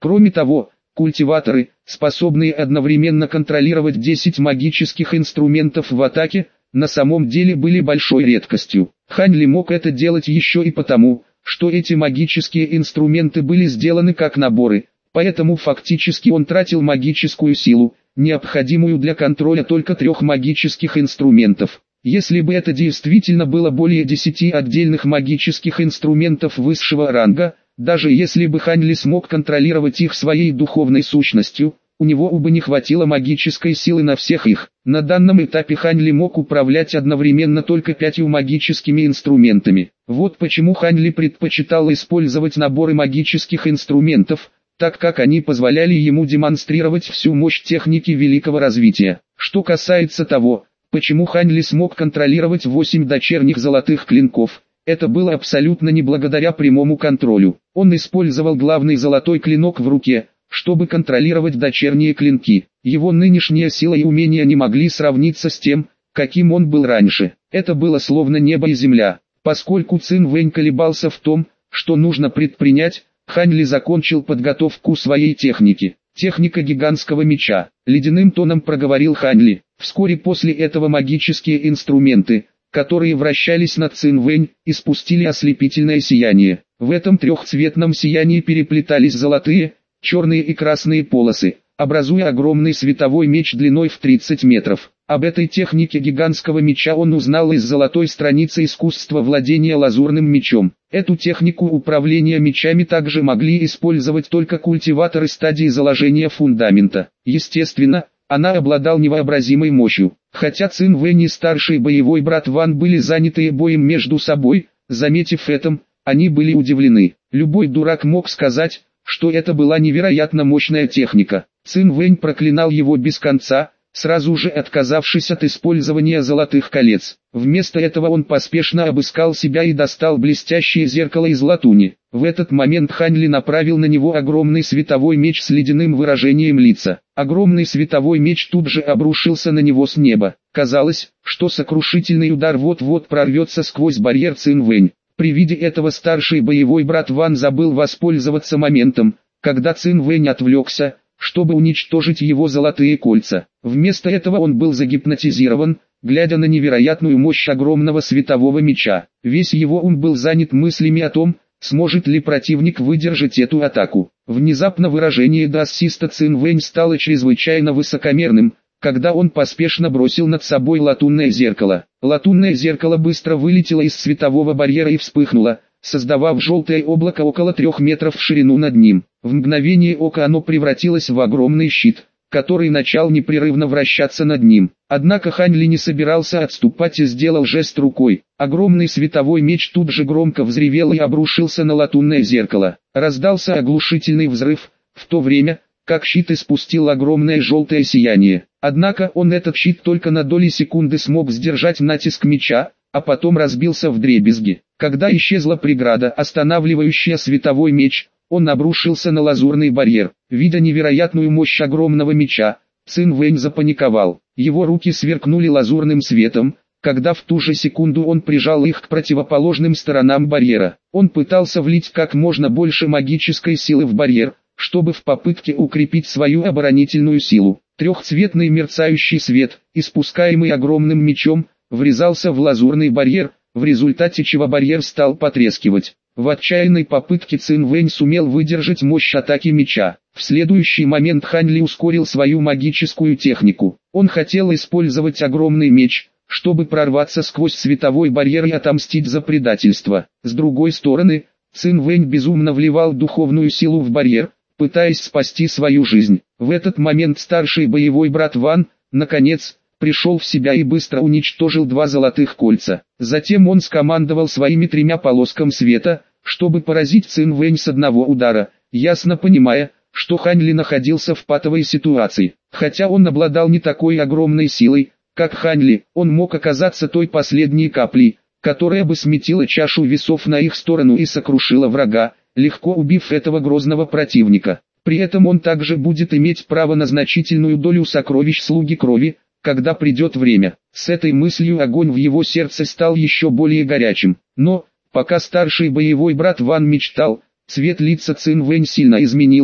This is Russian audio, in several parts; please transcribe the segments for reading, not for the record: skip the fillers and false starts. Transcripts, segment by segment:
Кроме того, культиваторы, способные одновременно контролировать 10 магических инструментов в атаке, на самом деле были большой редкостью. Хань Ли мог это делать еще и потому, что эти магические инструменты были сделаны как наборы, поэтому фактически он тратил магическую силу, необходимую для контроля только 3 магических инструментов. Если бы это действительно было более 10 отдельных магических инструментов высшего ранга, даже если бы Хань Ли смог контролировать их своей духовной сущностью, у него бы не хватило магической силы на всех их. На данном этапе Хань Ли мог управлять одновременно только 5 магическими инструментами. Вот почему Хань Ли предпочитал использовать наборы магических инструментов, так как они позволяли ему демонстрировать всю мощь техники великого развития. Что касается того, почему Хань Ли смог контролировать 8 дочерних золотых клинков, это было абсолютно не благодаря прямому контролю. Он использовал главный золотой клинок в руке, чтобы контролировать дочерние клинки. Его нынешняя сила и умения не могли сравниться с тем, каким он был раньше. Это было словно небо и земля. Поскольку Цин Вэнь колебался в том, что нужно предпринять, Хань Ли закончил подготовку своей техники. Техника гигантского меча. Ледяным тоном проговорил Хань Ли. Вскоре после этого магические инструменты, которые вращались над Цин Вэнь, испустили ослепительное сияние. В этом трехцветном сиянии переплетались золотые, черные и красные полосы, образуя огромный световой меч длиной в 30 метров. Об этой технике гигантского меча он узнал из золотой страницы искусства владения лазурным мечом. Эту технику управления мечами также могли использовать только культиваторы стадии заложения фундамента. Естественно, она обладал невообразимой мощью. Хотя Цин Вэнь и старший боевой брат Ван были заняты боем между собой, заметив это, они были удивлены. Любой дурак мог сказать, что это была невероятно мощная техника. Цин Вэнь проклинал его без конца, сразу же отказавшись от использования золотых колец. Вместо этого он поспешно обыскал себя и достал блестящее зеркало из латуни. В этот момент Хань Ли направил на него огромный световой меч с ледяным выражением лица. Огромный световой меч тут же обрушился на него с неба. Казалось, что сокрушительный удар вот-вот прорвется сквозь барьер Цин Вэнь. При виде этого старший боевой брат Ван забыл воспользоваться моментом, когда Цин Вэнь отвлекся, чтобы уничтожить его золотые кольца. Вместо этого он был загипнотизирован, глядя на невероятную мощь огромного светового меча. Весь его ум был занят мыслями о том, сможет ли противник выдержать эту атаку. Внезапно выражение даосиста Цин Вэнь стало чрезвычайно высокомерным, когда он поспешно бросил над собой латунное зеркало. Латунное зеркало быстро вылетело из светового барьера и вспыхнуло, создавав желтое облако около 3 метров в ширину над ним. В мгновение ока оно превратилось в огромный щит, который начал непрерывно вращаться над ним. Однако Хань Ли не собирался отступать и сделал жест рукой. Огромный световой меч тут же громко взревел и обрушился на латунное зеркало. Раздался оглушительный взрыв, в то время, как щит испустил огромное желтое сияние. Однако этот щит только на доли секунды смог сдержать натиск меча, а потом разбился вдребезги. Когда исчезла преграда, останавливающая световой меч, он обрушился на лазурный барьер. Видя невероятную мощь огромного меча, Цин Вэнь запаниковал. Его руки сверкнули лазурным светом, когда в ту же секунду он прижал их к противоположным сторонам барьера. Он пытался влить как можно больше магической силы в барьер, чтобы в попытке укрепить свою оборонительную силу. Трехцветный мерцающий свет, испускаемый огромным мечом, врезался в лазурный барьер, в результате чего барьер стал потрескивать. В отчаянной попытке Цин Вэнь сумел выдержать мощь атаки меча. В следующий момент Хань Ли ускорил свою магическую технику. Он хотел использовать огромный меч, чтобы прорваться сквозь световой барьер и отомстить за предательство. С другой стороны, Цин Вэнь безумно вливал духовную силу в барьер, пытаясь спасти свою жизнь. В этот момент старший боевой брат Ван, наконец, пришел в себя и быстро уничтожил 2 золотых кольца. Затем он скомандовал своими 3 полоскам света, чтобы поразить Цин Вэнь с одного удара, ясно понимая, что Хань Ли находился в патовой ситуации. Хотя он обладал не такой огромной силой, как Хань Ли, он мог оказаться той последней каплей, которая бы сместила чашу весов на их сторону и сокрушила врага, легко убив этого грозного противника. При этом он также будет иметь право на значительную долю сокровищ слуги крови, когда придет время. С этой мыслью огонь в его сердце стал еще более горячим. Но, пока старший боевой брат Ван мечтал, цвет лица Цин Вэнь сильно изменился,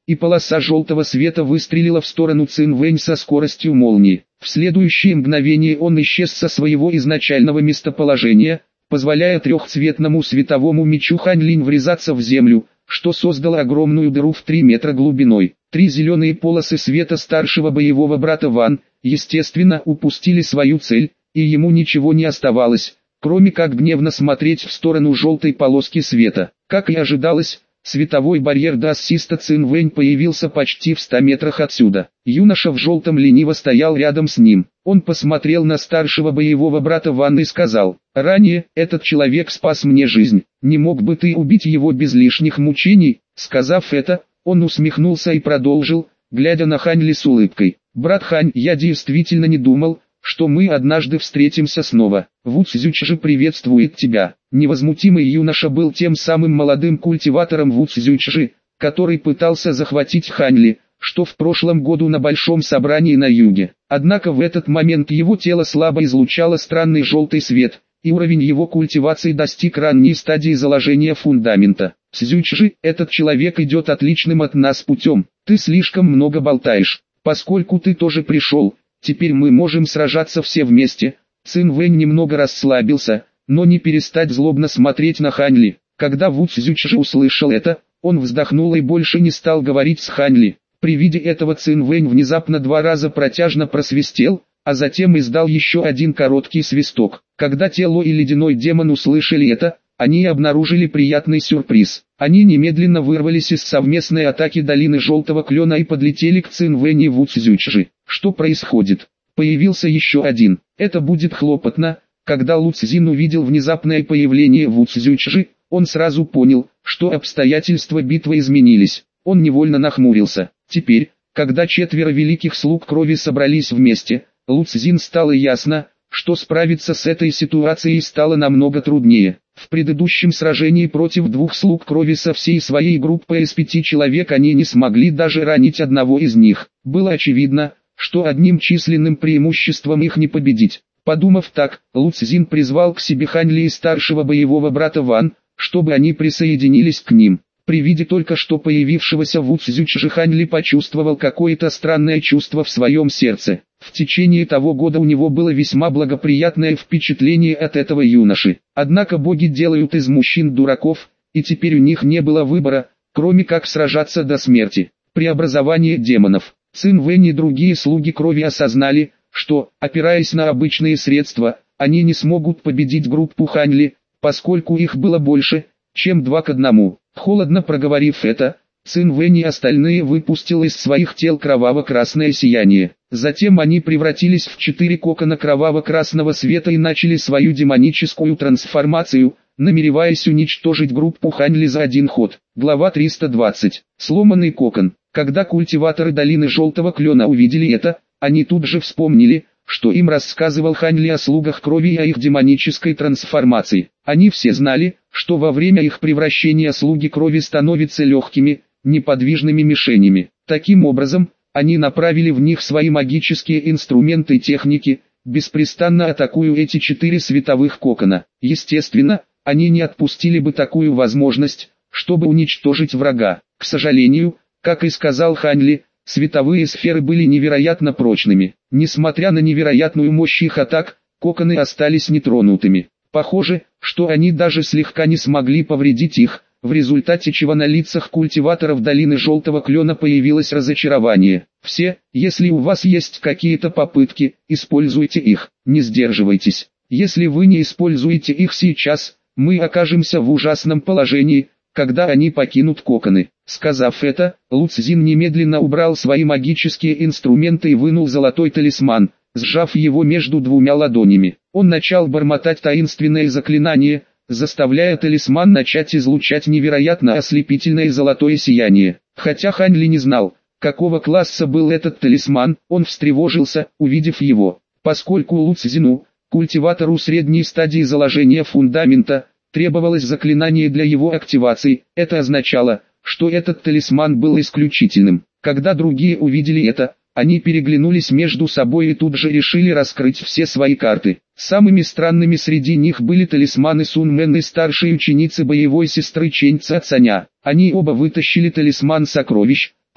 и полоса желтого света выстрелила в сторону Цинвэнь со скоростью молнии. В следующее мгновение он исчез со своего изначального местоположения, позволяя трехцветному световому мечу Хань Линь врезаться в землю, что создало огромную дыру в 3 метра глубиной. 3 зеленые полосы света старшего боевого брата Ван, естественно, упустили свою цель, и ему ничего не оставалось, кроме как гневно смотреть в сторону желтой полоски света. Как и ожидалось, световой барьер Дассиста Цинвэнь появился почти в 100 метрах отсюда. Юноша в желтом лениво стоял рядом с ним. Он посмотрел на старшего боевого брата Ван и сказал: «Ранее этот человек спас мне жизнь. Не мог бы ты убить его без лишних мучений?» Сказав это, он усмехнулся и продолжил, глядя на Хань Ли с улыбкой: «Брат Хань, я действительно не думал, что мы однажды встретимся снова. Ву Цзючжи приветствует тебя». Невозмутимый юноша был тем самым молодым культиватором Ву Цзючжи, который пытался захватить Хань Ли, что в прошлом году на большом собрании на юге. Однако в этот момент его тело слабо излучало странный желтый свет, и уровень его культивации достиг ранней стадии заложения фундамента. «Цзючжи, этот человек идет отличным от нас путем. Ты слишком много болтаешь. Поскольку ты тоже пришел, теперь мы можем сражаться все вместе». Цинвэнь немного расслабился, но не перестать злобно смотреть на Хань Ли. Когда Ву Цзючжи услышал это, он вздохнул и больше не стал говорить с Хань Ли. При виде этого Цинвэнь внезапно 2 раза протяжно просвистел, а затем издал еще один короткий свисток. Когда Тело и Ледяной Демон услышали это, они обнаружили приятный сюрприз. Они немедленно вырвались из совместной атаки Долины Желтого Клена и подлетели к Цинвэнь и Ву Цзючжи. Что происходит? Появился еще один. Это будет хлопотно. Когда Лу Цзин увидел внезапное появление Ву Цзючжи, он сразу понял, что обстоятельства битвы изменились. Он невольно нахмурился. Теперь, когда 4 великих слуг крови собрались вместе, Лу Цзин стало ясно, что справиться с этой ситуацией стало намного труднее. В предыдущем сражении против 2 слуг крови со всей своей группой из 5 человек они не смогли даже ранить одного из них. Было очевидно, что одним численным преимуществом их не победить. Подумав так, Лу Цзин призвал к себе Хань Ли и старшего боевого брата Ван, чтобы они присоединились к ним. При виде только что появившегося Ву Цзючжи Хань Ли почувствовал какое-то странное чувство в своем сердце. В течение того года у него было весьма благоприятное впечатление от этого юноши. Однако боги делают из мужчин дураков, и теперь у них не было выбора, кроме как сражаться до смерти. Преобразование демонов. Цинвэнь и другие слуги крови осознали, что, опираясь на обычные средства, они не смогут победить группу Хань Ли, поскольку их было больше, чем 2 к 1. Холодно проговорив это, Цинвэнь и остальные выпустил из своих тел кроваво-красное сияние. Затем они превратились в 4 кокона кроваво-красного света и начали свою демоническую трансформацию, намереваясь уничтожить группу Хань Ли за один ход. Глава 320. Сломанный кокон. Когда культиваторы Долины Желтого Клена увидели это, они тут же вспомнили, что им рассказывал Хань Ли о слугах крови и о их демонической трансформации. Они все знали, что во время их превращения слуги крови становятся легкими, неподвижными мишенями. Таким образом, они направили в них свои магические инструменты и техники, беспрестанно атакуя эти 4 световых кокона. Естественно, они не отпустили бы такую возможность, чтобы уничтожить врага. К сожалению, как и сказал Хань Ли, световые сферы были невероятно прочными. Несмотря на невероятную мощь их атак, коконы остались нетронутыми. Похоже, что они даже слегка не смогли повредить их, в результате чего на лицах культиваторов Долины Желтого Клена появилось разочарование. Все, если у вас есть какие-то попытки, используйте их, не сдерживайтесь. Если вы не используете их сейчас, мы окажемся в ужасном положении, когда они покинут коконы. Сказав это, Лу Цзин немедленно убрал свои магические инструменты и вынул золотой талисман, сжав его между 2 ладонями. Он начал бормотать таинственное заклинание, заставляя талисман начать излучать невероятно ослепительное золотое сияние. Хотя Хань Ли не знал, какого класса был этот талисман, он встревожился, увидев его. Поскольку Лу Цзину, культиватору средней стадии заложения фундамента, требовалось заклинание для его активации, это означало, что этот талисман был исключительным. Когда другие увидели это, они переглянулись между собой и тут же решили раскрыть все свои карты. Самыми странными среди них были талисманы Сун Мэн и старшей ученицы боевой сестры Чэнь Цаня. Они оба вытащили талисман сокровищ,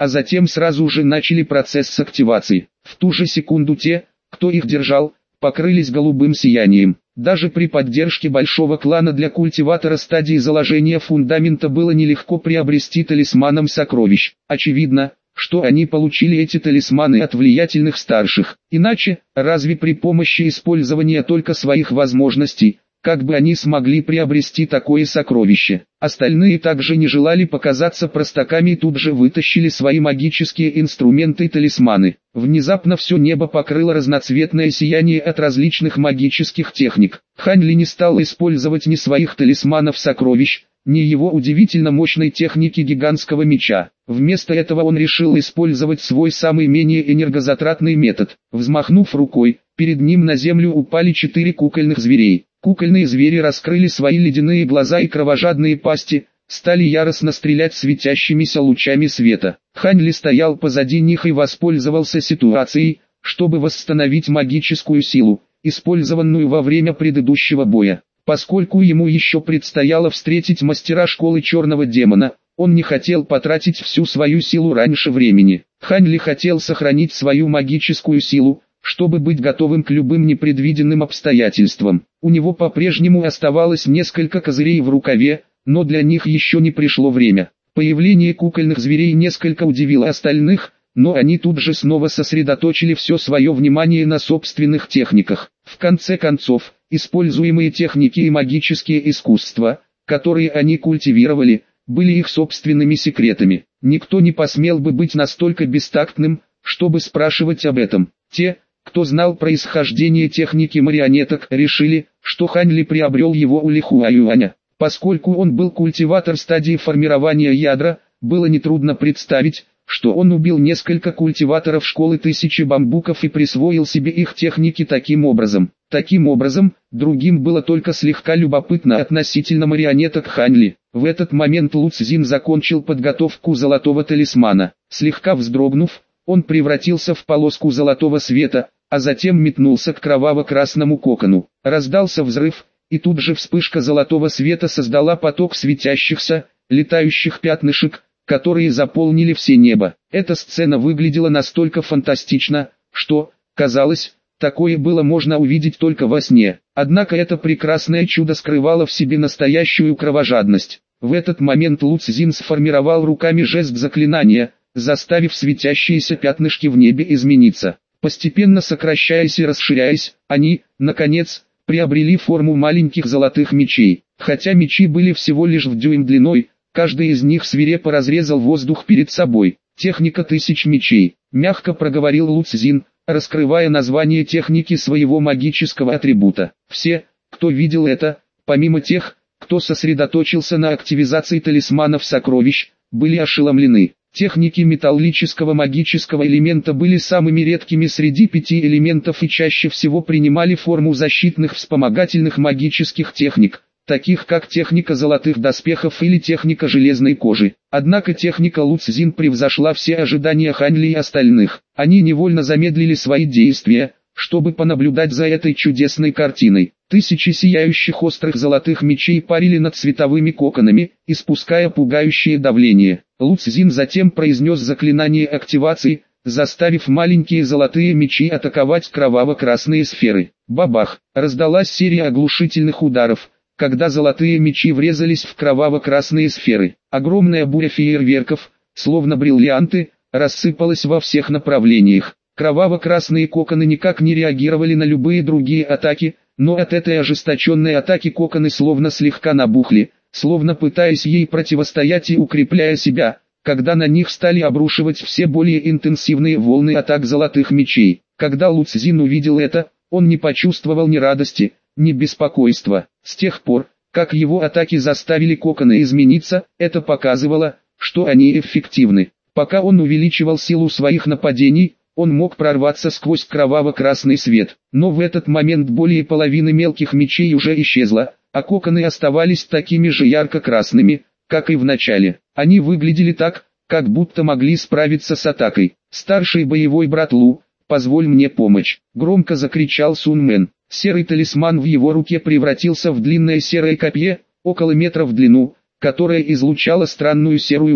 а затем сразу же начали процесс активации. В ту же секунду те, кто их держал, покрылись голубым сиянием. Даже при поддержке большого клана для культиватора стадии заложения фундамента было нелегко приобрести талисманом сокровищ. Очевидно, что они получили эти талисманы от влиятельных старших. Иначе, разве при помощи использования только своих возможностей, как бы они смогли приобрести такое сокровище? Остальные также не желали показаться простаками и тут же вытащили свои магические инструменты и талисманы. Внезапно все небо покрыло разноцветное сияние от различных магических техник. Хань Ли не стал использовать ни своих талисманов сокровищ, ни его удивительно мощной техники гигантского меча. Вместо этого он решил использовать свой самый менее энергозатратный метод. Взмахнув рукой, перед ним на землю упали 4 кукольных зверей. Кукольные звери раскрыли свои ледяные глаза и кровожадные пасти, стали яростно стрелять светящимися лучами света. Хань Ли стоял позади них и воспользовался ситуацией, чтобы восстановить магическую силу, использованную во время предыдущего боя. Поскольку ему еще предстояло встретить мастера школы черного демона, он не хотел потратить всю свою силу раньше времени. Хань Ли хотел сохранить свою магическую силу, чтобы быть готовым к любым непредвиденным обстоятельствам. У него по-прежнему оставалось несколько козырей в рукаве, но для них еще не пришло время. Появление кукольных зверей несколько удивило остальных, но они тут же снова сосредоточили все свое внимание на собственных техниках. В конце концов, используемые техники и магические искусства, которые они культивировали, были их собственными секретами. Никто не посмел бы быть настолько бестактным, чтобы спрашивать об этом. Те, кто знал происхождение техники марионеток, решили, что Хань Ли приобрел его у Ли Хуаюаня. Поскольку он был культиватор стадии формирования ядра, было нетрудно представить, что он убил несколько культиваторов школы тысячи бамбуков и присвоил себе их техники таким образом. Таким образом, другим было только слегка любопытно относительно марионеток Хань Ли. В этот момент Лу Цзин закончил подготовку золотого талисмана. Слегка вздрогнув, он превратился в полоску золотого света, а затем метнулся к кроваво-красному кокону. Раздался взрыв, и тут же вспышка золотого света создала поток светящихся, летающих пятнышек, которые заполнили все небо. Эта сцена выглядела настолько фантастично, что, казалось, такое было можно увидеть только во сне. Однако это прекрасное чудо скрывало в себе настоящую кровожадность. В этот момент Лу Цзин сформировал руками жест заклинания, заставив светящиеся пятнышки в небе измениться. Постепенно сокращаясь и расширяясь, они, наконец, приобрели форму маленьких золотых мечей. Хотя мечи были всего лишь в дюйм длиной, каждый из них свирепо разрезал воздух перед собой. «Техника тысяч мечей», — мягко проговорил Лу Цзин, раскрывая название техники своего магического атрибута. Все, кто видел это, помимо тех, кто сосредоточился на активизации талисманов сокровищ, были ошеломлены. Техники металлического магического элемента были самыми редкими среди 5 элементов и чаще всего принимали форму защитных вспомогательных магических техник, таких как техника золотых доспехов или техника железной кожи. Однако техника Лу Цзин превзошла все ожидания Хань Ли и остальных. Они невольно замедлили свои действия, чтобы понаблюдать за этой чудесной картиной. Тысячи сияющих острых золотых мечей парили над световыми коконами, испуская пугающее давление. Лу Цзин затем произнес заклинание активации, заставив маленькие золотые мечи атаковать кроваво-красные сферы. Бабах! Раздалась серия оглушительных ударов, когда золотые мечи врезались в кроваво-красные сферы. Огромная буря фейерверков, словно бриллианты, рассыпалась во всех направлениях. Кроваво-красные коконы никак не реагировали на любые другие атаки, но от этой ожесточенной атаки коконы словно слегка набухли, словно пытаясь ей противостоять и укрепляя себя, когда на них стали обрушивать все более интенсивные волны атак золотых мечей. Когда Лу Цзин увидел это, он не почувствовал ни радости, ни беспокойства. С тех пор, как его атаки заставили коконы измениться, это показывало, что они эффективны. Пока он увеличивал силу своих нападений, он мог прорваться сквозь кроваво-красный свет. Но в этот момент более половины мелких мечей уже исчезло, а коконы оставались такими же ярко-красными, как и в начале. Они выглядели так, как будто могли справиться с атакой. «Старший боевой брат Лу, позволь мне помочь!» — громко закричал Сун Мэн. Серый талисман в его руке превратился в длинное серое копье, около метра в длину, которое излучало странную серую ци.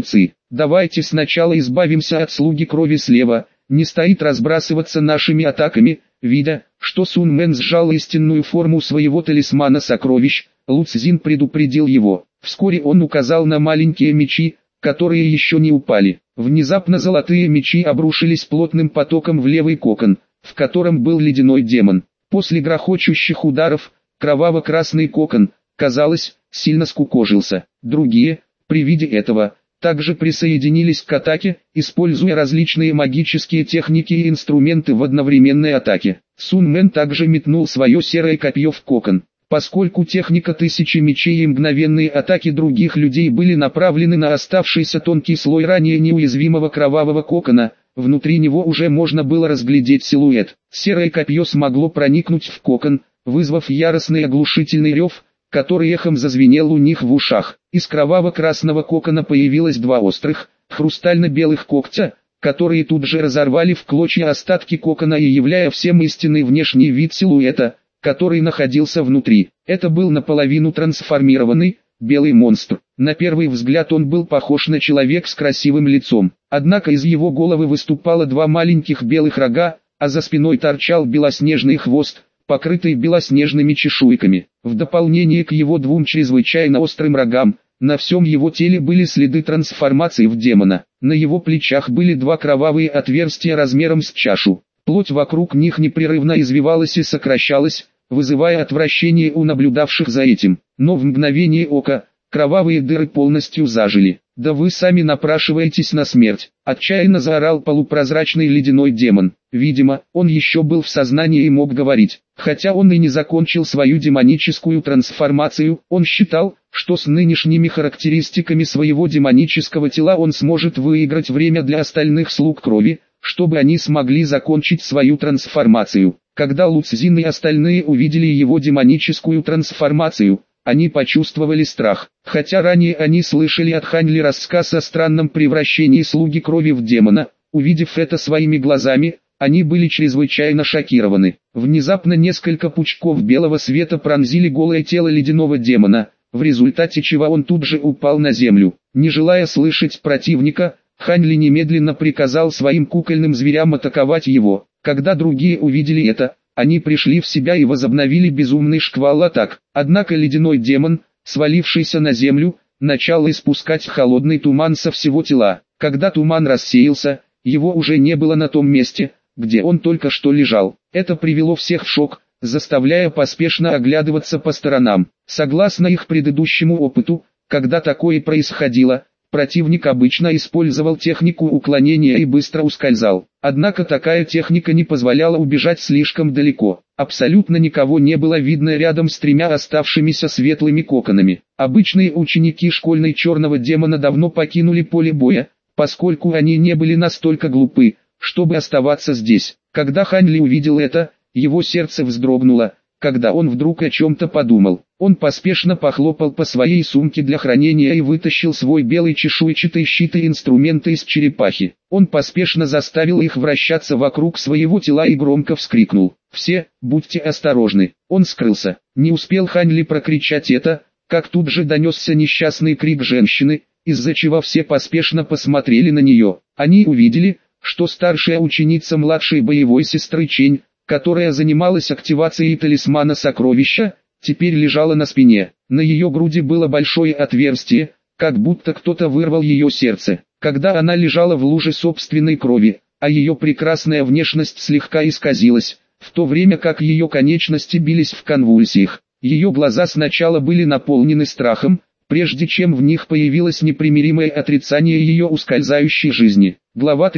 Давайте сначала избавимся от слуги крови слева, не стоит разбрасываться нашими атаками. Видя, что Сун Мэн сжал истинную форму своего талисмана сокровищ, Лу Цзин предупредил его. Вскоре он указал на маленькие мечи, которые еще не упали. Внезапно золотые мечи обрушились плотным потоком в левый кокон, в котором был ледяной демон. После грохочущих ударов, кроваво-красный кокон, казалось, сильно скукожился. Другие, при виде этого, также присоединились к атаке, используя различные магические техники и инструменты в одновременной атаке. Сун Мэн также метнул свое серое копье в кокон. Поскольку техника тысячи мечей и мгновенные атаки других людей были направлены на оставшийся тонкий слой ранее неуязвимого кровавого кокона, внутри него уже можно было разглядеть силуэт. Серое копье смогло проникнуть в кокон, вызвав яростный оглушительный рев, который эхом зазвенел у них в ушах. Из кроваво-красного кокона появилось два острых, хрустально-белых когтя, которые тут же разорвали в клочья остатки кокона и являя всем истинный внешний вид силуэта, который находился внутри. Это был наполовину трансформированный, белый монстр. На первый взгляд он был похож на человека с красивым лицом. Однако из его головы выступало два маленьких белых рога, а за спиной торчал белоснежный хвост, покрытый белоснежными чешуйками. В дополнение к его двум чрезвычайно острым рогам, на всем его теле были следы трансформации в демона. На его плечах были два кровавые отверстия размером с чашу. Плоть вокруг них непрерывно извивалась и сокращалась, вызывая отвращение у наблюдавших за этим. Но в мгновение ока, кровавые дыры полностью зажили. «Да вы сами напрашиваетесь на смерть!» — отчаянно заорал полупрозрачный ледяной демон. Видимо, он еще был в сознании и мог говорить. Хотя он и не закончил свою демоническую трансформацию, он считал, что с нынешними характеристиками своего демонического тела он сможет выиграть время для остальных слуг крови, чтобы они смогли закончить свою трансформацию. Когда Лу Цзин и остальные увидели его демоническую трансформацию, они почувствовали страх. Хотя ранее они слышали от Хань Ли рассказ о странном превращении слуги крови в демона, увидев это своими глазами, они были чрезвычайно шокированы. Внезапно несколько пучков белого света пронзили голое тело ледяного демона, в результате чего он тут же упал на землю. Не желая слышать противника, Хань Ли немедленно приказал своим кукольным зверям атаковать его. Когда другие увидели это, они пришли в себя и возобновили безумный шквал атак. Однако ледяной демон, свалившийся на землю, начал испускать холодный туман со всего тела. Когда туман рассеялся, его уже не было на том месте, где он только что лежал. Это привело всех в шок, заставляя поспешно оглядываться по сторонам. Согласно их предыдущему опыту, когда такое происходило, противник обычно использовал технику уклонения и быстро ускользал. Однако такая техника не позволяла убежать слишком далеко. Абсолютно никого не было видно рядом с тремя оставшимися светлыми коконами. Обычные ученики школьной черного демона давно покинули поле боя, поскольку они не были настолько глупы, чтобы оставаться здесь. Когда Хань Ли увидел это, его сердце вздрогнуло, когда он вдруг о чем-то подумал. Он поспешно похлопал по своей сумке для хранения и вытащил свой белый чешуйчатый щит и инструменты из черепахи. Он поспешно заставил их вращаться вокруг своего тела и громко вскрикнул: «Все, будьте осторожны!» Он скрылся. Не успел Хань Ли прокричать это, как тут же донесся несчастный крик женщины, из-за чего все поспешно посмотрели на нее. Они увидели, что старшая ученица младшей боевой сестры Чень, которая занималась активацией талисмана сокровища, теперь лежала на спине. На ее груди было большое отверстие, как будто кто-то вырвал ее сердце. Когда она лежала в луже собственной крови, а ее прекрасная внешность слегка исказилась, в то время как ее конечности бились в конвульсиях. Ее глаза сначала были наполнены страхом, прежде чем в них появилось непримиримое отрицание ее ускользающей жизни. Глава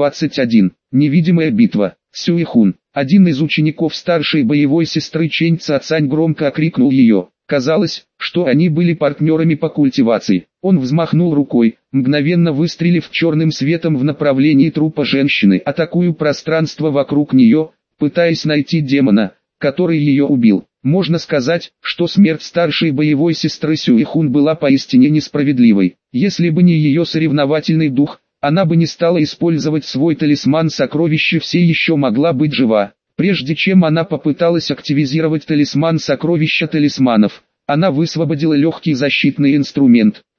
321. Невидимая битва. Сюэхун. Один из учеников старшей боевой сестры Чэнь Цацань громко окрикнул ее. Казалось, что они были партнерами по культивации. Он взмахнул рукой, мгновенно выстрелив черным светом в направлении трупа женщины, атакуя пространство вокруг нее, пытаясь найти демона, который ее убил. Можно сказать, что смерть старшей боевой сестры Сюэхун была поистине несправедливой. Если бы не ее соревновательный дух, она бы не стала использовать свой талисман сокровища, все еще могла быть жива. Прежде чем она попыталась активизировать талисман сокровища талисманов, она высвободила легкий защитный инструмент. Но,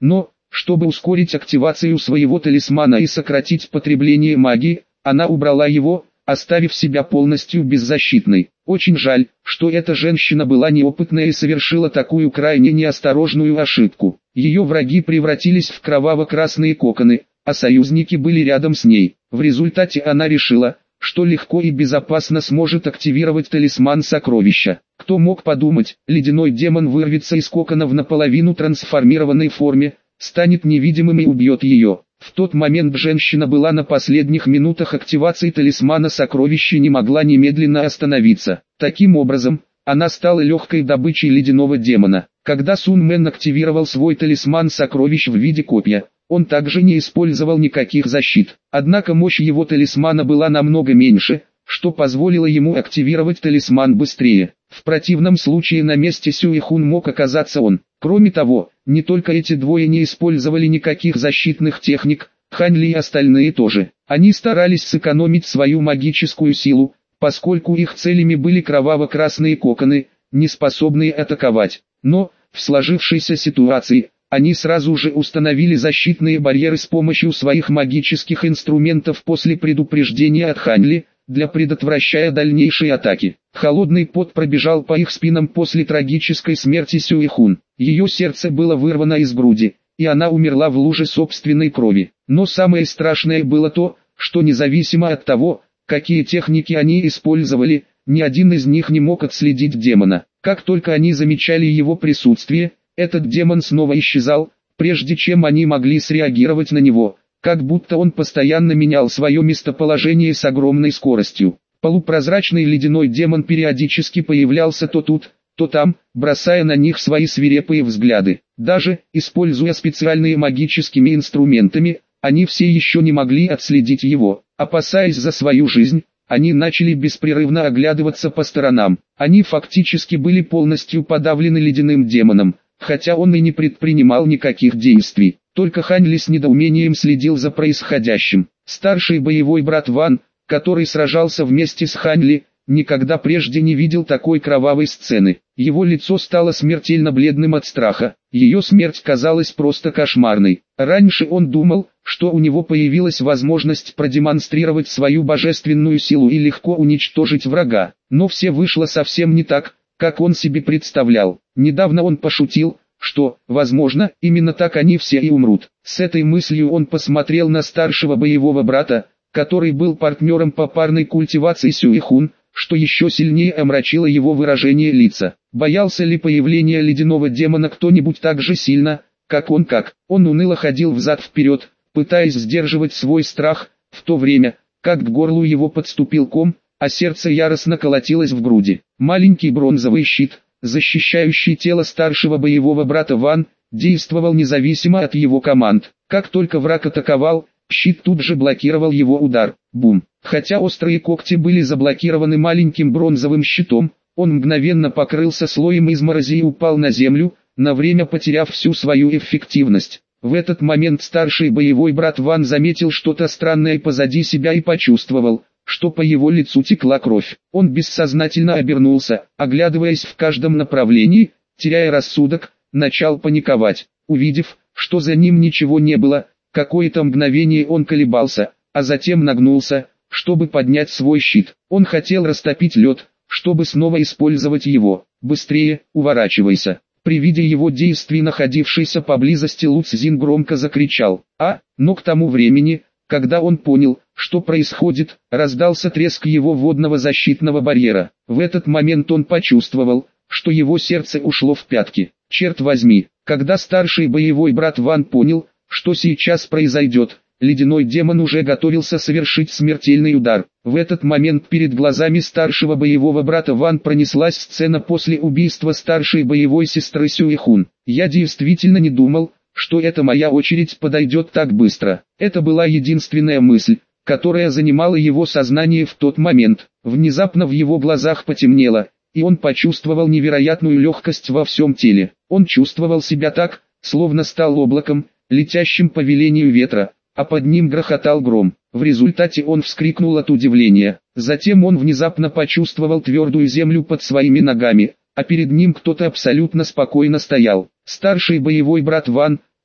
Чтобы ускорить активацию своего талисмана и сократить потребление магии, она убрала его, оставив себя полностью беззащитной. Очень жаль, что эта женщина была неопытная и совершила такую крайне неосторожную ошибку. Ее враги превратились в кроваво-красные коконы, а союзники были рядом с ней. В результате она решила, что легко и безопасно сможет активировать талисман сокровища. Кто мог подумать, ледяной демон вырвется из кокона в наполовину трансформированной форме, станет невидимым и убьет ее. В тот момент женщина была на последних минутах активации талисмана сокровища и не могла немедленно остановиться. Таким образом, она стала легкой добычей ледяного демона. Когда Сун Мэн активировал свой талисман сокровищ в виде копья, он также не использовал никаких защит. Однако мощь его талисмана была намного меньше, что позволило ему активировать талисман быстрее. В противном случае на месте Сюэ Хун мог оказаться он. Кроме того, не только эти двое не использовали никаких защитных техник, Хань Ли и остальные тоже. Они старались сэкономить свою магическую силу, поскольку их целями были кроваво-красные коконы, не способные атаковать. Но, в сложившейся ситуации, они сразу же установили защитные барьеры с помощью своих магических инструментов после предупреждения от Хань Ли, для предотвращая дальнейшие атаки. Холодный пот пробежал по их спинам после трагической смерти Сюэ Хун. Ее сердце было вырвано из груди, и она умерла в луже собственной крови. Но самое страшное было то, что независимо от того, какие техники они использовали, ни один из них не мог отследить демона. Как только они замечали его присутствие, этот демон снова исчезал, прежде чем они могли среагировать на него, как будто он постоянно менял свое местоположение с огромной скоростью. Полупрозрачный ледяной демон периодически появлялся то тут, то там, бросая на них свои свирепые взгляды. Даже, используя специальные магическими инструментами, они все еще не могли отследить его. Опасаясь за свою жизнь, они начали беспрерывно оглядываться по сторонам. Они фактически были полностью подавлены ледяным демоном, хотя он и не предпринимал никаких действий. Только Хань Ли с недоумением следил за происходящим. Старший боевой брат Ван, который сражался вместе с Хань Ли, никогда прежде не видел такой кровавой сцены. Его лицо стало смертельно бледным от страха. Ее смерть казалась просто кошмарной. Раньше он думал, что у него появилась возможность продемонстрировать свою божественную силу и легко уничтожить врага. Но все вышло совсем не так, как он себе представлял. Недавно он пошутил, что, возможно, именно так они все и умрут. С этой мыслью он посмотрел на старшего боевого брата, который был партнером по парной культивации Сюэ Хун, что еще сильнее омрачило его выражение лица. Боялся ли появления ледяного демона кто-нибудь так же сильно, как он? Он уныло ходил взад-вперед, пытаясь сдерживать свой страх, в то время, как к горлу его подступил ком, а сердце яростно колотилось в груди. Маленький бронзовый щит, защищающий тело старшего боевого брата Ван, действовал независимо от его команд. Как только враг атаковал, щит тут же блокировал его удар. Бум! Хотя острые когти были заблокированы маленьким бронзовым щитом, он мгновенно покрылся слоем изморози и упал на землю, на время потеряв всю свою эффективность. В этот момент старший боевой брат Ван заметил что-то странное позади себя и почувствовал, что по его лицу текла кровь. Он бессознательно обернулся, оглядываясь в каждом направлении, теряя рассудок, начал паниковать. Увидев, что за ним ничего не было, какое-то мгновение он колебался, а затем нагнулся, чтобы поднять свой щит. Он хотел растопить лед, чтобы снова использовать его. «Быстрее, уворачивайся!» При виде его действий находившийся поблизости Лу Цзин громко закричал. Но к тому времени, когда он понял, что происходит, раздался треск его водного защитного барьера. В этот момент он почувствовал, что его сердце ушло в пятки. Черт возьми, когда старший боевой брат Ван понял, что сейчас произойдет, ледяной демон уже готовился совершить смертельный удар. В этот момент перед глазами старшего боевого брата Ван пронеслась сцена после убийства старшей боевой сестры Сюэ Хун. «Я действительно не думал, что эта моя очередь подойдет так быстро». Это была единственная мысль, которая занимала его сознание в тот момент. Внезапно в его глазах потемнело, и он почувствовал невероятную легкость во всем теле. Он чувствовал себя так, словно стал облаком, летящим по велению ветра, а под ним грохотал гром. В результате он вскрикнул от удивления. Затем он внезапно почувствовал твердую землю под своими ногами, а перед ним кто-то абсолютно спокойно стоял. Старший боевой брат Ван,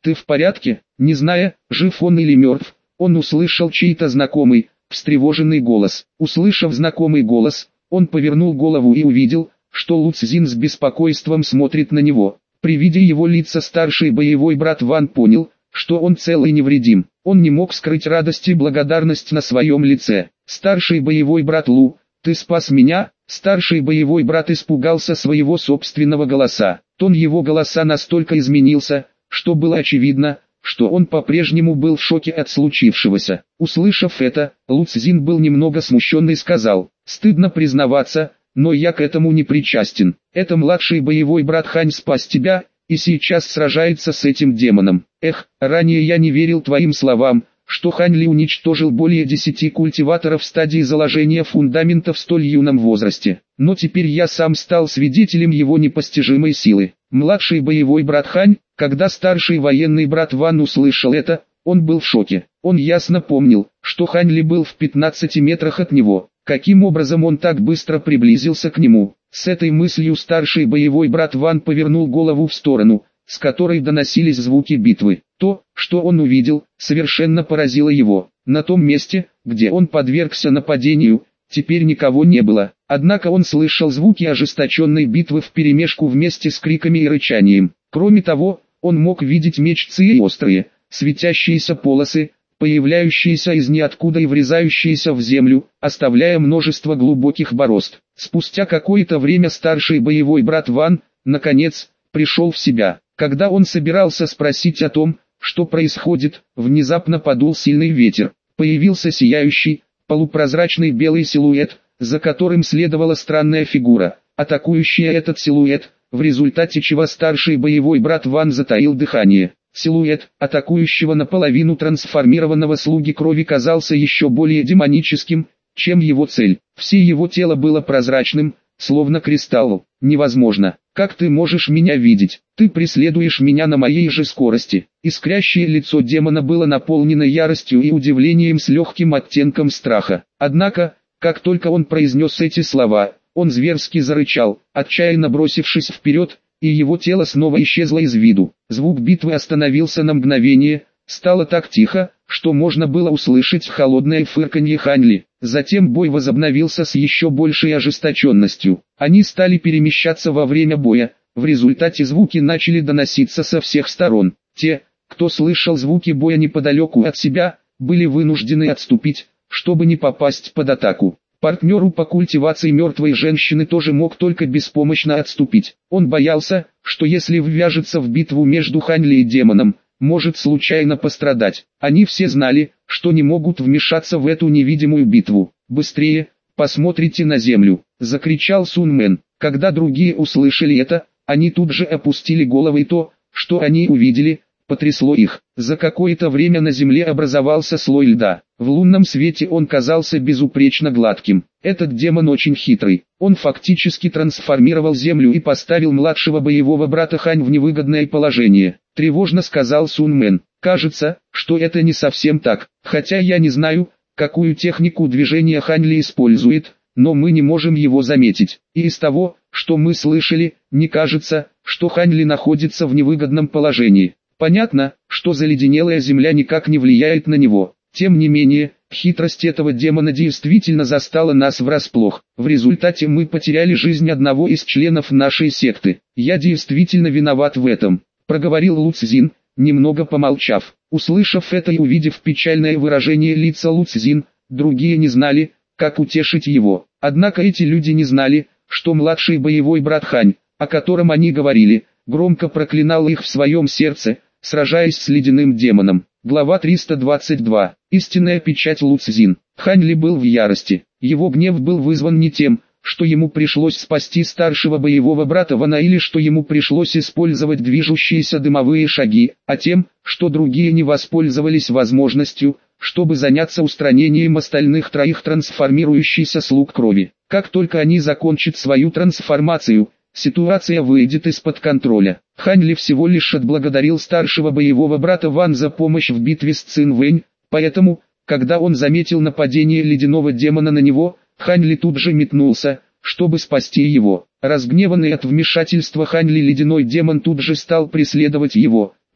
ты в порядке?» Не зная, жив он или мертв, он услышал чей-то знакомый, встревоженный голос. Услышав знакомый голос, он повернул голову и увидел, что Луцзин с беспокойством смотрит на него. При виде его лица старший боевой брат Ван понял, что он цел и невредим. Он не мог скрыть радость и благодарность на своем лице. «Старший боевой брат Лу, ты спас меня?» Старший боевой брат испугался своего собственного голоса. Тон его голоса настолько изменился, что было очевидно, что он по-прежнему был в шоке от случившегося. Услышав это, Луцзин был немного смущен и сказал: «Стыдно признаваться, но я к этому не причастен. Это младший боевой брат Хань спас тебя, и сейчас сражается с этим демоном. Эх, ранее я не верил твоим словам, что Хань Ли уничтожил более 10 культиваторов в стадии заложения фундамента в столь юном возрасте. Но теперь я сам стал свидетелем его непостижимой силы». Младший боевой брат Хань, когда старший военный брат Ван услышал это, он был в шоке. Он ясно помнил, что Хань Ли был в 15 метрах от него. Каким образом он так быстро приблизился к нему? С этой мыслью старший боевой брат Ван повернул голову в сторону, с которой доносились звуки битвы. То, что он увидел, совершенно поразило его. На том месте, где он подвергся нападению, теперь никого не было. Однако он слышал звуки ожесточенной битвы вперемешку вместе с криками и рычанием. Кроме того, он мог видеть мечцы и острые, светящиеся полосы, появляющиеся из ниоткуда и врезающиеся в землю, оставляя множество глубоких борозд. Спустя какое-то время старший боевой брат Ван, наконец, пришел в себя. Когда он собирался спросить о том, что происходит, внезапно подул сильный ветер. Появился сияющий, полупрозрачный белый силуэт, за которым следовала странная фигура, атакующая этот силуэт, в результате чего старший боевой брат Ван затаил дыхание. Силуэт, атакующего наполовину трансформированного слуги крови, казался еще более демоническим, чем его цель. Все его тело было прозрачным, словно кристалл. «Невозможно. Как ты можешь меня видеть? Ты преследуешь меня на моей же скорости». Искрящее лицо демона было наполнено яростью и удивлением с легким оттенком страха. Однако, как только он произнес эти слова, он зверски зарычал, отчаянно бросившись вперед, и его тело снова исчезло из виду. Звук битвы остановился на мгновение, стало так тихо, что можно было услышать холодное фырканье Хань Ли. Затем бой возобновился с еще большей ожесточенностью. Они стали перемещаться во время боя, в результате звуки начали доноситься со всех сторон. Те, кто слышал звуки боя неподалеку от себя, были вынуждены отступить, чтобы не попасть под атаку. Партнеру по культивации мертвой женщины тоже мог только беспомощно отступить. Он боялся, что если ввяжется в битву между Хань Ли и демоном, может случайно пострадать. Они все знали, что не могут вмешаться в эту невидимую битву. «Быстрее, посмотрите на землю!» — закричал Сун Мэн. Когда другие услышали это, они тут же опустили головы, и то, что они увидели, потрясло их. За какое-то время на земле образовался слой льда. В лунном свете он казался безупречно гладким. Этот демон очень хитрый. Он фактически трансформировал землю и поставил младшего боевого брата Хань в невыгодное положение. Тревожно сказал Сун Мэн. «Кажется, что это не совсем так, хотя я не знаю, какую технику движения Хань Ли использует, но мы не можем его заметить. И из того, что мы слышали, не кажется, что Хань Ли находится в невыгодном положении. Понятно, что заледенелая земля никак не влияет на него. Тем не менее, хитрость этого демона действительно застала нас врасплох. В результате мы потеряли жизнь одного из членов нашей секты. Я действительно виноват в этом», — проговорил Луцзин, немного помолчав. Услышав это и увидев печальное выражение лица Луцзин, другие не знали, как утешить его. Однако эти люди не знали, что младший боевой брат Хань, о котором они говорили, громко проклинал их в своем сердце, сражаясь с ледяным демоном. Глава 322. Истинная печать Луцзин. Хань Ли был в ярости. Его гнев был вызван не тем, что ему пришлось спасти старшего боевого брата Вана или что ему пришлось использовать движущиеся дымовые шаги, а тем, что другие не воспользовались возможностью, чтобы заняться устранением остальных троих трансформирующихся слуг крови. Как только они закончат свою трансформацию, ситуация выйдет из-под контроля. Хань Ли всего лишь отблагодарил старшего боевого брата Ван за помощь в битве с Цин Вэнь, поэтому, когда он заметил нападение ледяного демона на него, Хань Ли тут же метнулся, чтобы спасти его. Разгневанный от вмешательства Хань Ли ледяной демон тут же стал преследовать его,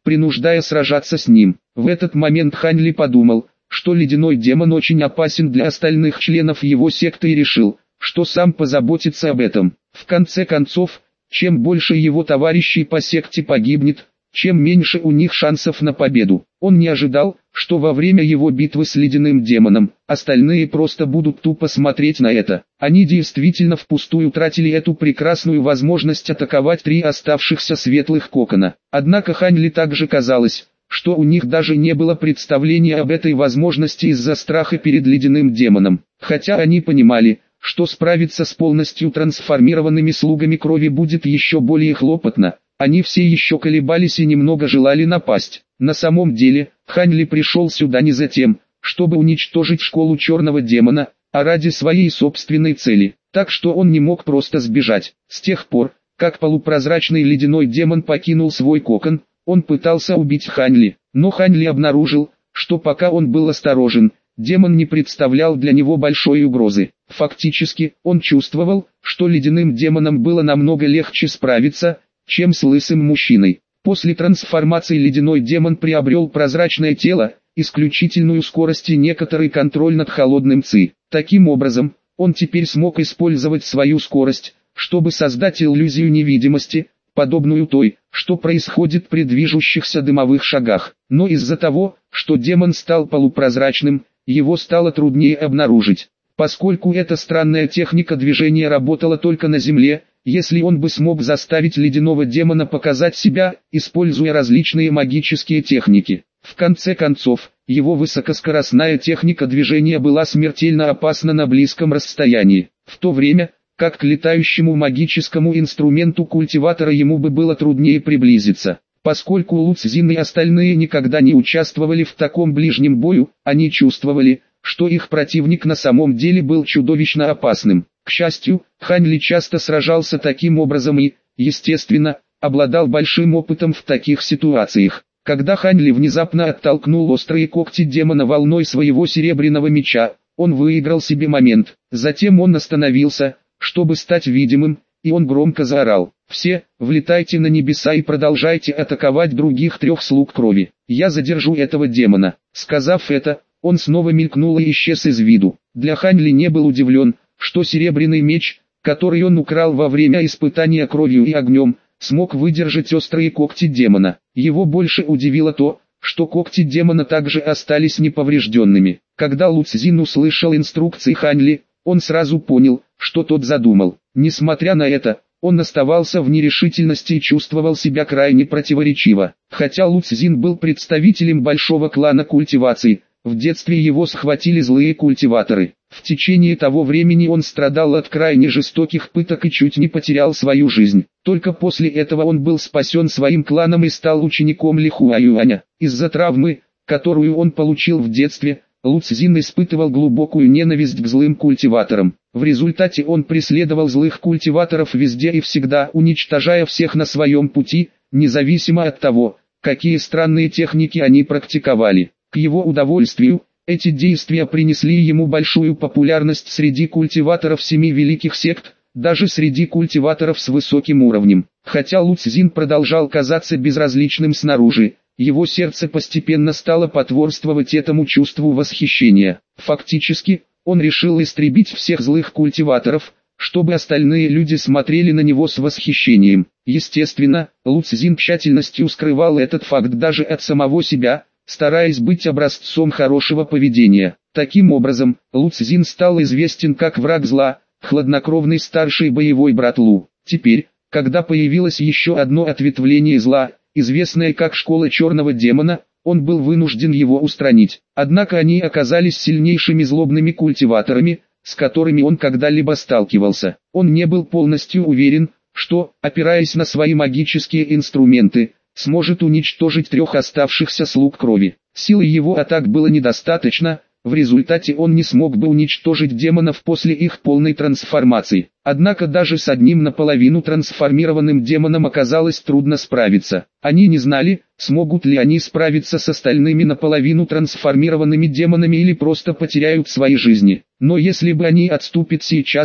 принуждая сражаться с ним. В этот момент Хань Ли подумал, что ледяной демон очень опасен для остальных членов его секты и решил, что сам позаботится об этом. В конце концов, чем больше его товарищей по секте погибнет, чем меньше у них шансов на победу. Он не ожидал, что во время его битвы с ледяным демоном, остальные просто будут тупо смотреть на это. Они действительно впустую тратили эту прекрасную возможность атаковать 3 оставшихся светлых кокона. Однако Хань Ли также казалось, что у них даже не было представления об этой возможности из-за страха перед ледяным демоном. Хотя они понимали, что справиться с полностью трансформированными слугами крови будет еще более хлопотно, они все еще колебались и немного желали напасть. На самом деле, Хань Ли пришел сюда не за тем, чтобы уничтожить школу черного демона, а ради своей собственной цели, так что он не мог просто сбежать. С тех пор, как полупрозрачный ледяной демон покинул свой кокон, он пытался убить Хань Ли, но Хань Ли обнаружил, что пока он был осторожен, демон не представлял для него большой угрозы. Фактически, он чувствовал, что ледяным демоном было намного легче справиться, чем с лысым мужчиной. После трансформации ледяной демон приобрел прозрачное тело, исключительную скорость и некоторый контроль над холодным ци. Таким образом, он теперь смог использовать свою скорость, чтобы создать иллюзию невидимости, подобную той, что происходит при движущихся дымовых шагах. Но из-за того, что демон стал полупрозрачным, его стало труднее обнаружить. Поскольку эта странная техника движения работала только на земле, если он бы смог заставить ледяного демона показать себя, используя различные магические техники. В конце концов, его высокоскоростная техника движения была смертельно опасна на близком расстоянии, в то время, как к летающему магическому инструменту культиватора ему бы было труднее приблизиться. Поскольку Лу Цзин и остальные никогда не участвовали в таком ближнем бою, они чувствовали, что их противник на самом деле был чудовищно опасным. К счастью, Хань Ли часто сражался таким образом и, естественно, обладал большим опытом в таких ситуациях. Когда Хань Ли внезапно оттолкнул острые когти демона волной своего серебряного меча, он выиграл себе момент. Затем он остановился, чтобы стать видимым, и он громко заорал: «Все, влетайте на небеса и продолжайте атаковать других 3 слуг крови. Я задержу этого демона». Сказав это, он снова мелькнул и исчез из виду. Для Хань Ли не был удивлен, что серебряный меч, который он украл во время испытания кровью и огнем, смог выдержать острые когти демона. Его больше удивило то, что когти демона также остались неповрежденными. Когда Лу Цзин услышал инструкции Хань Ли, он сразу понял, что тот задумал. Несмотря на это, он оставался в нерешительности и чувствовал себя крайне противоречиво. Хотя Лу Цзин был представителем большого клана культивации, в детстве его схватили злые культиваторы. В течение того времени он страдал от крайне жестоких пыток и чуть не потерял свою жизнь. Только после этого он был спасен своим кланом и стал учеником Ли Хуаюаня. Из-за травмы, которую он получил в детстве, Лу Цзин испытывал глубокую ненависть к злым культиваторам. В результате он преследовал злых культиваторов везде и всегда, уничтожая всех на своем пути, независимо от того, какие странные техники они практиковали. К его удовольствию, эти действия принесли ему большую популярность среди культиваторов 7 великих сект, даже среди культиваторов с высоким уровнем. Хотя Лу Цзин продолжал казаться безразличным снаружи, его сердце постепенно стало потворствовать этому чувству восхищения. Фактически, он решил истребить всех злых культиваторов, чтобы остальные люди смотрели на него с восхищением. Естественно, Лу Цзин тщательностью скрывал этот факт даже от самого себя, стараясь быть образцом хорошего поведения. Таким образом, Лу Цзин стал известен как враг зла, хладнокровный старший боевой брат Лу. Теперь, когда появилось еще одно ответвление зла, известное как Школа Черного Демона, он был вынужден его устранить. Однако они оказались сильнейшими злобными культиваторами, с которыми он когда-либо сталкивался. Он не был полностью уверен, что, опираясь на свои магические инструменты, сможет уничтожить 3 оставшихся слуг крови. Силы его атак было недостаточно, в результате он не смог бы уничтожить демонов после их полной трансформации. Однако даже с одним наполовину трансформированным демоном оказалось трудно справиться. Они не знали, смогут ли они справиться с остальными наполовину трансформированными демонами или просто потеряют свои жизни. Но если бы они отступят сейчас,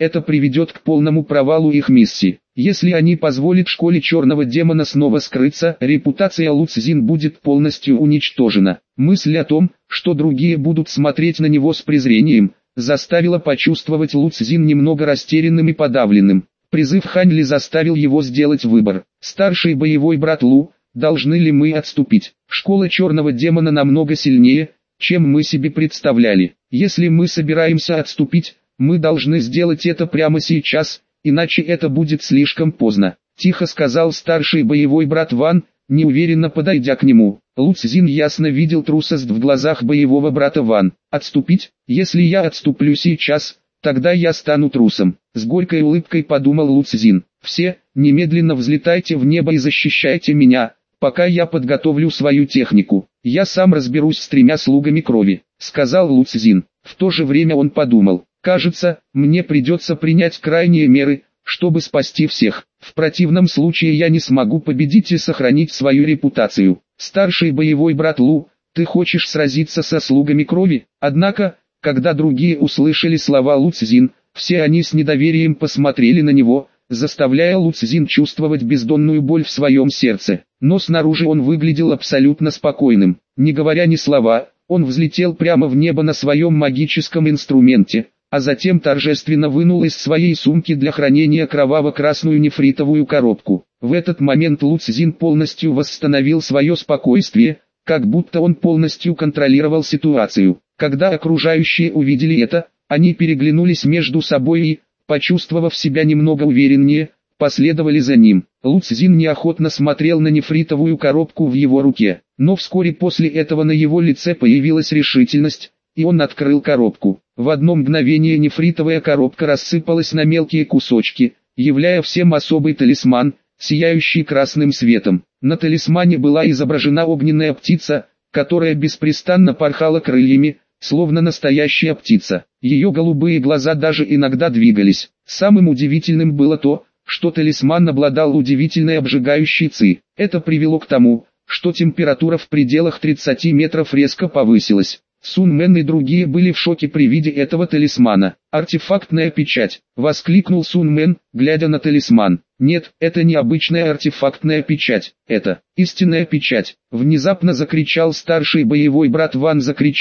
это приведет к полному провалу их миссии. Если они позволят школе черного демона снова скрыться, репутация Луцзин будет полностью уничтожена. Мысль о том, что другие будут смотреть на него с презрением, заставила почувствовать Луцзин немного растерянным и подавленным. Призыв Хань Ли заставил его сделать выбор. Старший боевой брат Лу, должны ли мы отступить? Школа черного демона намного сильнее, чем мы себе представляли. Если мы собираемся отступить, мы должны сделать это прямо сейчас, иначе это будет слишком поздно. Тихо сказал старший боевой брат Ван, неуверенно подойдя к нему. Луцзин ясно видел трусость в глазах боевого брата Ван. Отступить? Если я отступлю сейчас, тогда я стану трусом. С горькой улыбкой подумал Луцзин. Все, немедленно взлетайте в небо и защищайте меня, пока я подготовлю свою технику. Я сам разберусь с 3 слугами крови, сказал Луцзин. В то же время он подумал, кажется, мне придется принять крайние меры, чтобы спасти всех. В противном случае я не смогу победить и сохранить свою репутацию. Старший боевой брат Лу, ты хочешь сразиться со слугами крови? Однако, когда другие услышали слова Луцзин, все они с недоверием посмотрели на него, заставляя Луцзин чувствовать бездонную боль в своем сердце. Но снаружи он выглядел абсолютно спокойным. Не говоря ни слова, он взлетел прямо в небо на своем магическом инструменте, а затем торжественно вынул из своей сумки для хранения кроваво-красную нефритовую коробку. В этот момент Луцзин полностью восстановил свое спокойствие, как будто он полностью контролировал ситуацию. Когда окружающие увидели это, они переглянулись между собой и, почувствовав себя немного увереннее, последовали за ним. Луцзин неохотно смотрел на нефритовую коробку в его руке, но вскоре после этого на его лице появилась решительность, и он открыл коробку. В одно мгновение нефритовая коробка рассыпалась на мелкие кусочки, являя всем особый талисман, сияющий красным светом. На талисмане была изображена огненная птица, которая беспрестанно порхала крыльями, словно настоящая птица. Ее голубые глаза даже иногда двигались. Самым удивительным было то, что талисман обладал удивительной обжигающей ци. Это привело к тому, что температура в пределах 30 метров резко повысилась. Сун Мэн и другие были в шоке при виде этого талисмана. «Артефактная печать!» — воскликнул Сун Мэн, глядя на талисман. «Нет, это не обычная артефактная печать, это истинная печать!» Внезапно закричал старший боевой брат Ван,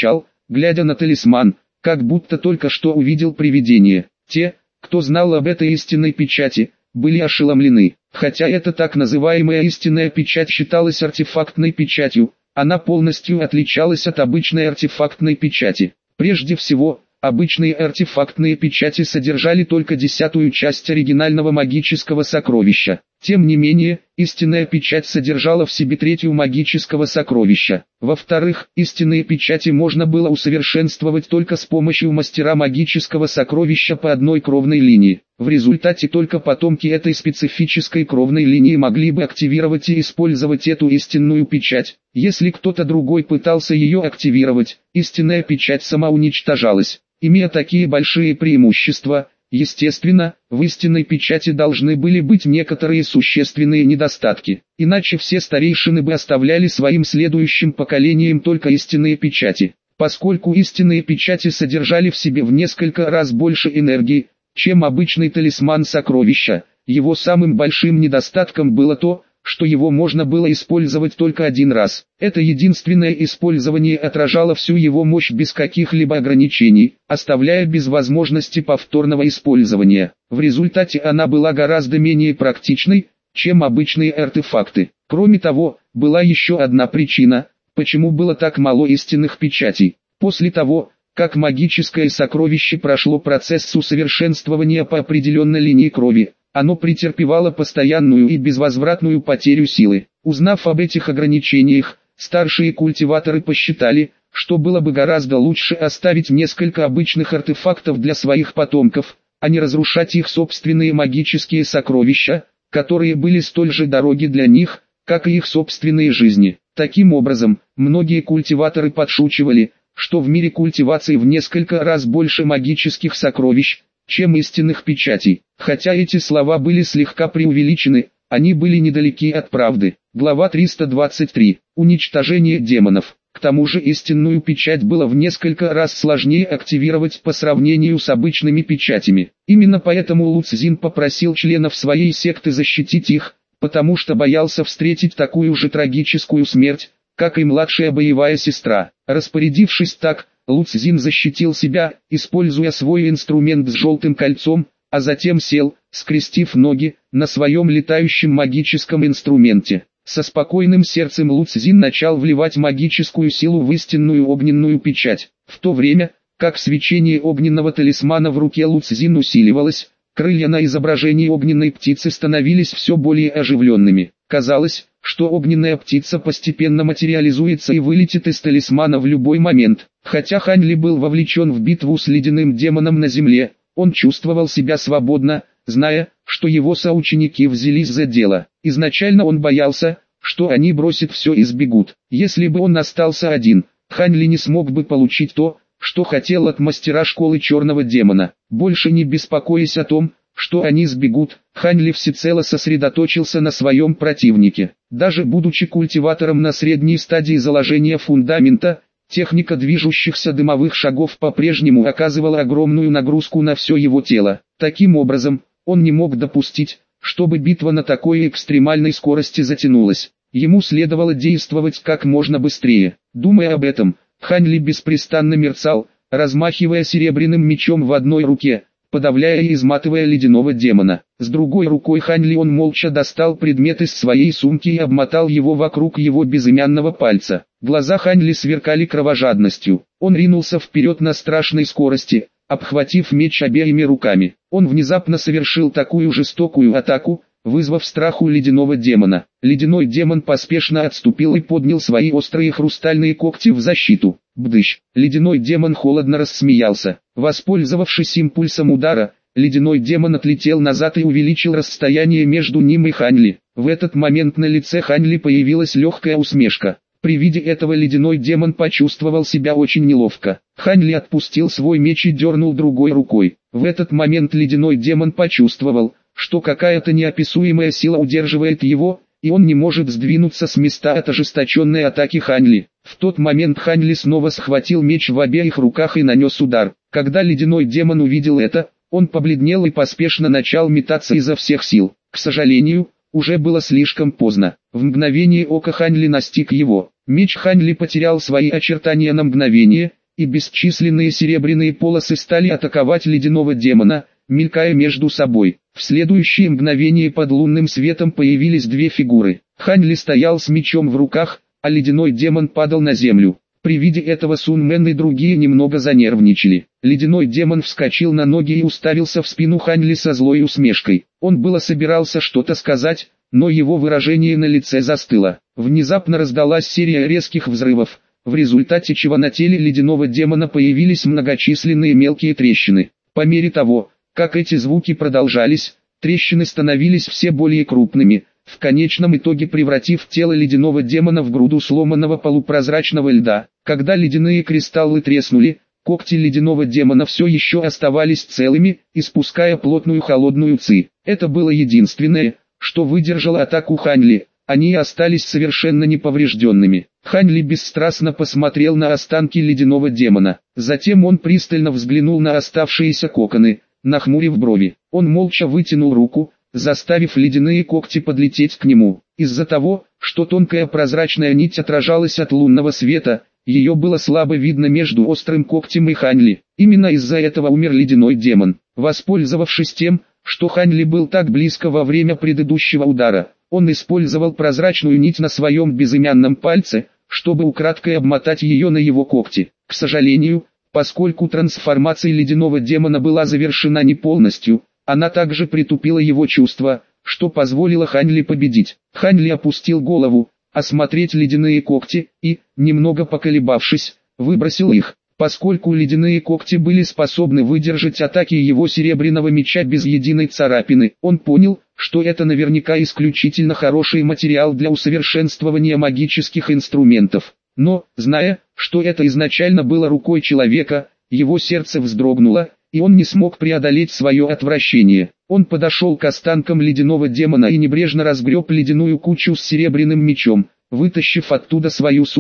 глядя на талисман, как будто только что увидел привидение. Те, кто знал об этой истинной печати, были ошеломлены. Хотя эта так называемая истинная печать считалась артефактной печатью, она полностью отличалась от обычной артефактной печати. Прежде всего, обычные артефактные печати содержали только 10-ю часть оригинального магического сокровища. Тем не менее, истинная печать содержала в себе 3-ю магического сокровища. Во-вторых, истинные печати можно было усовершенствовать только с помощью мастера магического сокровища по одной кровной линии. В результате только потомки этой специфической кровной линии могли бы активировать и использовать эту истинную печать. Если кто-то другой пытался ее активировать, истинная печать сама уничтожалась. Имея такие большие преимущества, естественно, в истинной печати должны были быть некоторые существенные недостатки. Иначе все старейшины бы оставляли своим следующим поколениям только истинные печати. Поскольку истинные печати содержали в себе в несколько раз больше энергии, чем обычный талисман сокровища, его самым большим недостатком было то, что его можно было использовать только один раз. Это единственное использование отражало всю его мощь без каких-либо ограничений, оставляя без возможности повторного использования. В результате она была гораздо менее практичной, чем обычные артефакты. Кроме того, была еще одна причина, почему было так мало истинных печатей. После того, как магическое сокровище прошло процесс усовершенствования по определенной линии крови, оно претерпевало постоянную и безвозвратную потерю силы. Узнав об этих ограничениях, старшие культиваторы посчитали, что было бы гораздо лучше оставить несколько обычных артефактов для своих потомков, а не разрушать их собственные магические сокровища, которые были столь же дороги для них, как и их собственные жизни. Таким образом, многие культиваторы подшучивали, что в мире культивации в несколько раз больше магических сокровищ, чем истинных печатей. Хотя эти слова были слегка преувеличены, они были недалеки от правды. Глава 323. Уничтожение демонов. К тому же истинную печать было в несколько раз сложнее активировать по сравнению с обычными печатями. Именно поэтому Лу Цзин попросил членов своей секты защитить их, потому что боялся встретить такую же трагическую смерть, как и младшая боевая сестра. Распорядившись так, Лу Цзин защитил себя, используя свой инструмент с желтым кольцом, а затем сел, скрестив ноги, на своем летающем магическом инструменте. Со спокойным сердцем Лу Цзин начал вливать магическую силу в истинную огненную печать. В то время, как свечение огненного талисмана в руке Лу Цзин усиливалось, крылья на изображении огненной птицы становились все более оживленными. Казалось, что огненная птица постепенно материализуется и вылетит из талисмана в любой момент. Хотя Хань Ли был вовлечен в битву с ледяным демоном на земле, он чувствовал себя свободно, зная, что его соученики взялись за дело. Изначально он боялся, что они бросят все и сбегут. Если бы он остался один, Хань Ли не смог бы получить то, что хотел от мастера школы черного демона. Больше не беспокоясь о том, что они сбегут, Хань Ли всецело сосредоточился на своем противнике. Даже будучи культиватором на средней стадии заложения фундамента, техника движущихся дымовых шагов по-прежнему оказывала огромную нагрузку на все его тело. Таким образом, он не мог допустить, чтобы битва на такой экстремальной скорости затянулась. Ему следовало действовать как можно быстрее. Думая об этом, Хань Ли беспрестанно мерцал, размахивая серебряным мечом в одной руке, подавляя и изматывая ледяного демона. С другой рукой Хань Ли он молча достал предмет из своей сумки и обмотал его вокруг его безымянного пальца. Глаза Хань Ли сверкали кровожадностью. Он ринулся вперед на страшной скорости, обхватив меч обеими руками. Он внезапно совершил такую жестокую атаку, вызвав страх у ледяного демона. Ледяной демон поспешно отступил и поднял свои острые хрустальные когти в защиту. Бдыщ! Ледяной демон холодно рассмеялся. Воспользовавшись импульсом удара, ледяной демон отлетел назад и увеличил расстояние между ним и Хань Ли. В этот момент на лице Хань Ли появилась легкая усмешка. При виде этого ледяной демон почувствовал себя очень неловко. Хань Ли отпустил свой меч и дернул другой рукой. В этот момент ледяной демон почувствовал, что какая-то неописуемая сила удерживает его, и он не может сдвинуться с места от ожесточенной атаки Хань Ли. В тот момент Хань Ли снова схватил меч в обеих руках и нанес удар. Когда ледяной демон увидел это, он побледнел и поспешно начал метаться изо всех сил. К сожалению, уже было слишком поздно. В мгновение ока Хань Ли настиг его. Меч Хань Ли потерял свои очертания на мгновение, и бесчисленные серебряные полосы стали атаковать ледяного демона, мелькая между собой. В следующее мгновение под лунным светом появились две фигуры. Хань Ли стоял с мечом в руках, а ледяной демон падал на землю. При виде этого Сун Мэн и другие немного занервничали. Ледяной демон вскочил на ноги и уставился в спину Хань Ли со злой усмешкой. Он было собирался что-то сказать, но его выражение на лице застыло. Внезапно раздалась серия резких взрывов, в результате чего на теле ледяного демона появились многочисленные мелкие трещины. По мере того, как эти звуки продолжались, трещины становились все более крупными, в конечном итоге превратив тело ледяного демона в груду сломанного полупрозрачного льда. Когда ледяные кристаллы треснули, когти ледяного демона все еще оставались целыми, испуская плотную холодную ци. Это было единственное, что выдержало атаку Хань Ли. Они остались совершенно неповрежденными. Хань Ли бесстрастно посмотрел на останки ледяного демона. Затем он пристально взглянул на оставшиеся коконы, нахмурив брови. Он молча вытянул руку, заставив ледяные когти подлететь к нему. Из-за того, что тонкая прозрачная нить отражалась от лунного света, ее было слабо видно между острым когтем и Хань Ли. Именно из-за этого умер ледяной демон. Воспользовавшись тем, что Хань Ли был так близко во время предыдущего удара, он использовал прозрачную нить на своем безымянном пальце, чтобы украдкой обмотать ее на его когти. К сожалению, поскольку трансформация ледяного демона была завершена не полностью, она также притупила его чувства, что позволило Хань Ли победить. Хань Ли опустил голову, осмотреть ледяные когти, и, немного поколебавшись, выбросил их. Поскольку ледяные когти были способны выдержать атаки его серебряного меча без единой царапины, он понял, что это наверняка исключительно хороший материал для усовершенствования магических инструментов. Но, зная, что это изначально было рукой человека, его сердце вздрогнуло, и он не смог преодолеть свое отвращение. Он подошел к останкам ледяного демона и небрежно разгреб ледяную кучу с серебряным мечом, вытащив оттуда свою сумку.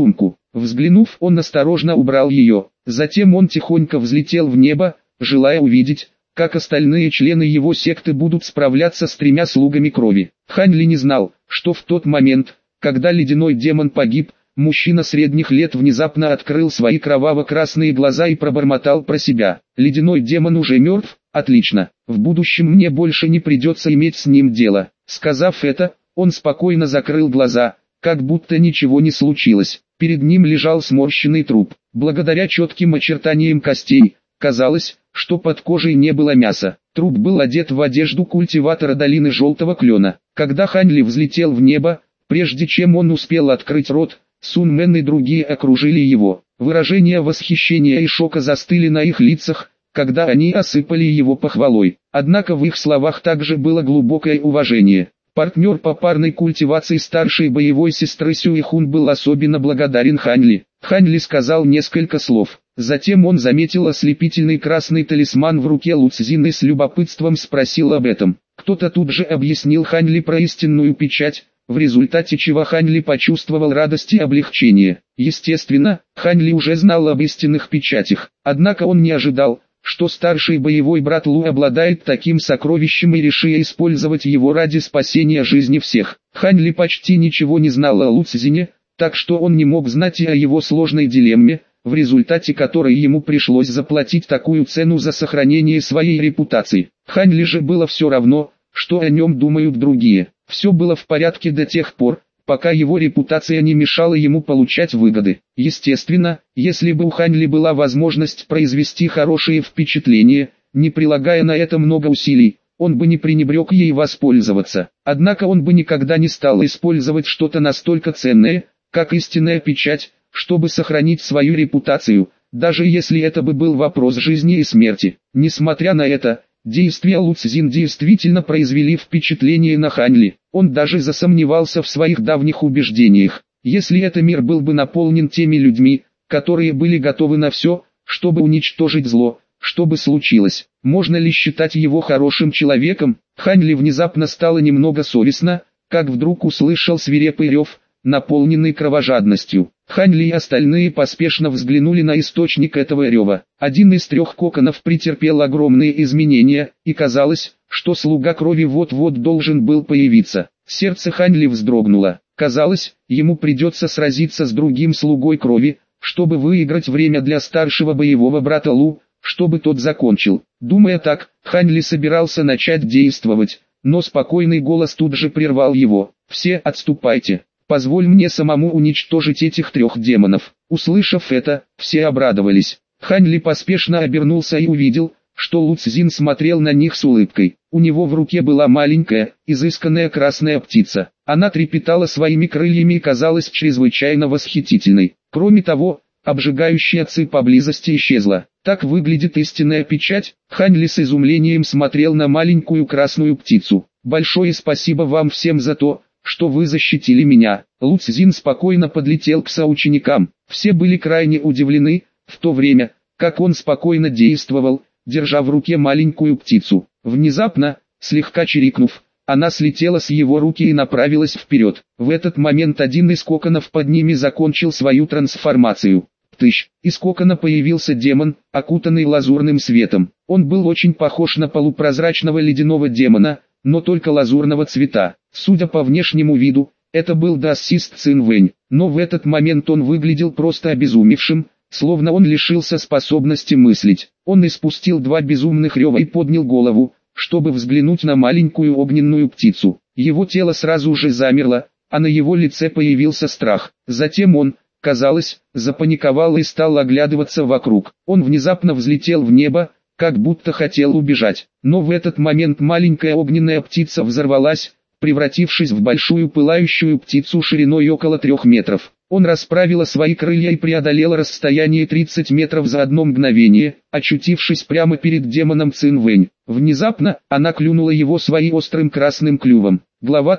Взглянув, он осторожно убрал ее. Затем он тихонько взлетел в небо, желая увидеть, как остальные члены его секты будут справляться с 3 слугами крови. Хань Ли не знал, что в тот момент, когда ледяной демон погиб, мужчина средних лет внезапно открыл свои кроваво-красные глаза и пробормотал про себя: «Ледяной демон уже мертв? Отлично, в будущем мне больше не придется иметь с ним дело». Сказав это, он спокойно закрыл глаза, как будто ничего не случилось. Перед ним лежал сморщенный труп. Благодаря четким очертаниям костей, казалось, что под кожей не было мяса. Труп был одет в одежду культиватора долины Желтого Клена. Когда Хань Ли взлетел в небо, прежде чем он успел открыть рот, Сун Мэн и другие окружили его. Выражения восхищения и шока застыли на их лицах, когда они осыпали его похвалой. Однако в их словах также было глубокое уважение. Партнер по парной культивации старшей боевой сестры Сюэхун был особенно благодарен Хань Ли. Хань Ли сказал несколько слов. Затем он заметил ослепительный красный талисман в руке Лу Цзин и с любопытством спросил об этом. Кто-то тут же объяснил Хань Ли про истинную печать, в результате чего Хань Ли почувствовал радость и облегчение. Естественно, Хань Ли уже знал об истинных печатях, однако он не ожидал, что старший боевой брат Лу обладает таким сокровищем и решил использовать его ради спасения жизни всех. Хань Ли почти ничего не знал о Лу Цзине, так что он не мог знать и о его сложной дилемме, в результате которой ему пришлось заплатить такую цену за сохранение своей репутации. Хань Ли же было все равно, что о нем думают другие. Все было в порядке до тех пор, пока его репутация не мешала ему получать выгоды. Естественно, если бы у Хань Ли была возможность произвести хорошие впечатления, не прилагая на это много усилий, он бы не пренебрег ей воспользоваться. Однако он бы никогда не стал использовать что-то настолько ценное, как истинная печать, чтобы сохранить свою репутацию, даже если это бы был вопрос жизни и смерти. Несмотря на это, действия Лу Цзин действительно произвели впечатление на Хань Ли. Он даже засомневался в своих давних убеждениях. Если этот мир был бы наполнен теми людьми, которые были готовы на все, чтобы уничтожить зло, что бы случилось? Можно ли считать его хорошим человеком? Хань Ли внезапно стало немного совестно, как вдруг услышал свирепый рев, наполненный кровожадностью. Хань Ли и остальные поспешно взглянули на источник этого рева. Один из 3 коконов претерпел огромные изменения, и казалось, что слуга крови вот-вот должен был появиться. Сердце Хань Ли вздрогнуло. Казалось, ему придется сразиться с другим слугой крови, чтобы выиграть время для старшего боевого брата Лу, чтобы тот закончил. Думая так, Хань Ли собирался начать действовать, но спокойный голос тут же прервал его. «Все отступайте. Позволь мне самому уничтожить этих 3 демонов». Услышав это, все обрадовались. Хань Ли поспешно обернулся и увидел, что Лу Цзин смотрел на них с улыбкой. У него в руке была маленькая, изысканная красная птица. Она трепетала своими крыльями и казалась чрезвычайно восхитительной. Кроме того, обжигающая ци поблизости исчезла. Так выглядит истинная печать. Хань Ли с изумлением смотрел на маленькую красную птицу. «Большое спасибо вам всем за то, что вы защитили меня». Лу Цзин спокойно подлетел к соученикам. Все были крайне удивлены, в то время, как он спокойно действовал, держа в руке маленькую птицу. Внезапно, слегка чирикнув, она слетела с его руки и направилась вперед. В этот момент один из коконов под ними закончил свою трансформацию. Птыщ! Из кокона появился демон, окутанный лазурным светом. Он был очень похож на полупрозрачного ледяного демона, но только лазурного цвета. Судя по внешнему виду, это был Дассист Цин Вэнь, но в этот момент он выглядел просто обезумевшим, словно он лишился способности мыслить. Он испустил 2 безумных рева и поднял голову, чтобы взглянуть на маленькую огненную птицу. Его тело сразу же замерло, а на его лице появился страх. Затем он, казалось, запаниковал и стал оглядываться вокруг. Он внезапно взлетел в небо, как будто хотел убежать. Но в этот момент маленькая огненная птица взорвалась, превратившись в большую пылающую птицу шириной около 3 метров. Он расправила свои крылья и преодолела расстояние 30 метров за одно мгновение, очутившись прямо перед демоном Цин Вэнь. Внезапно, она клюнула его своим острым красным клювом. Глава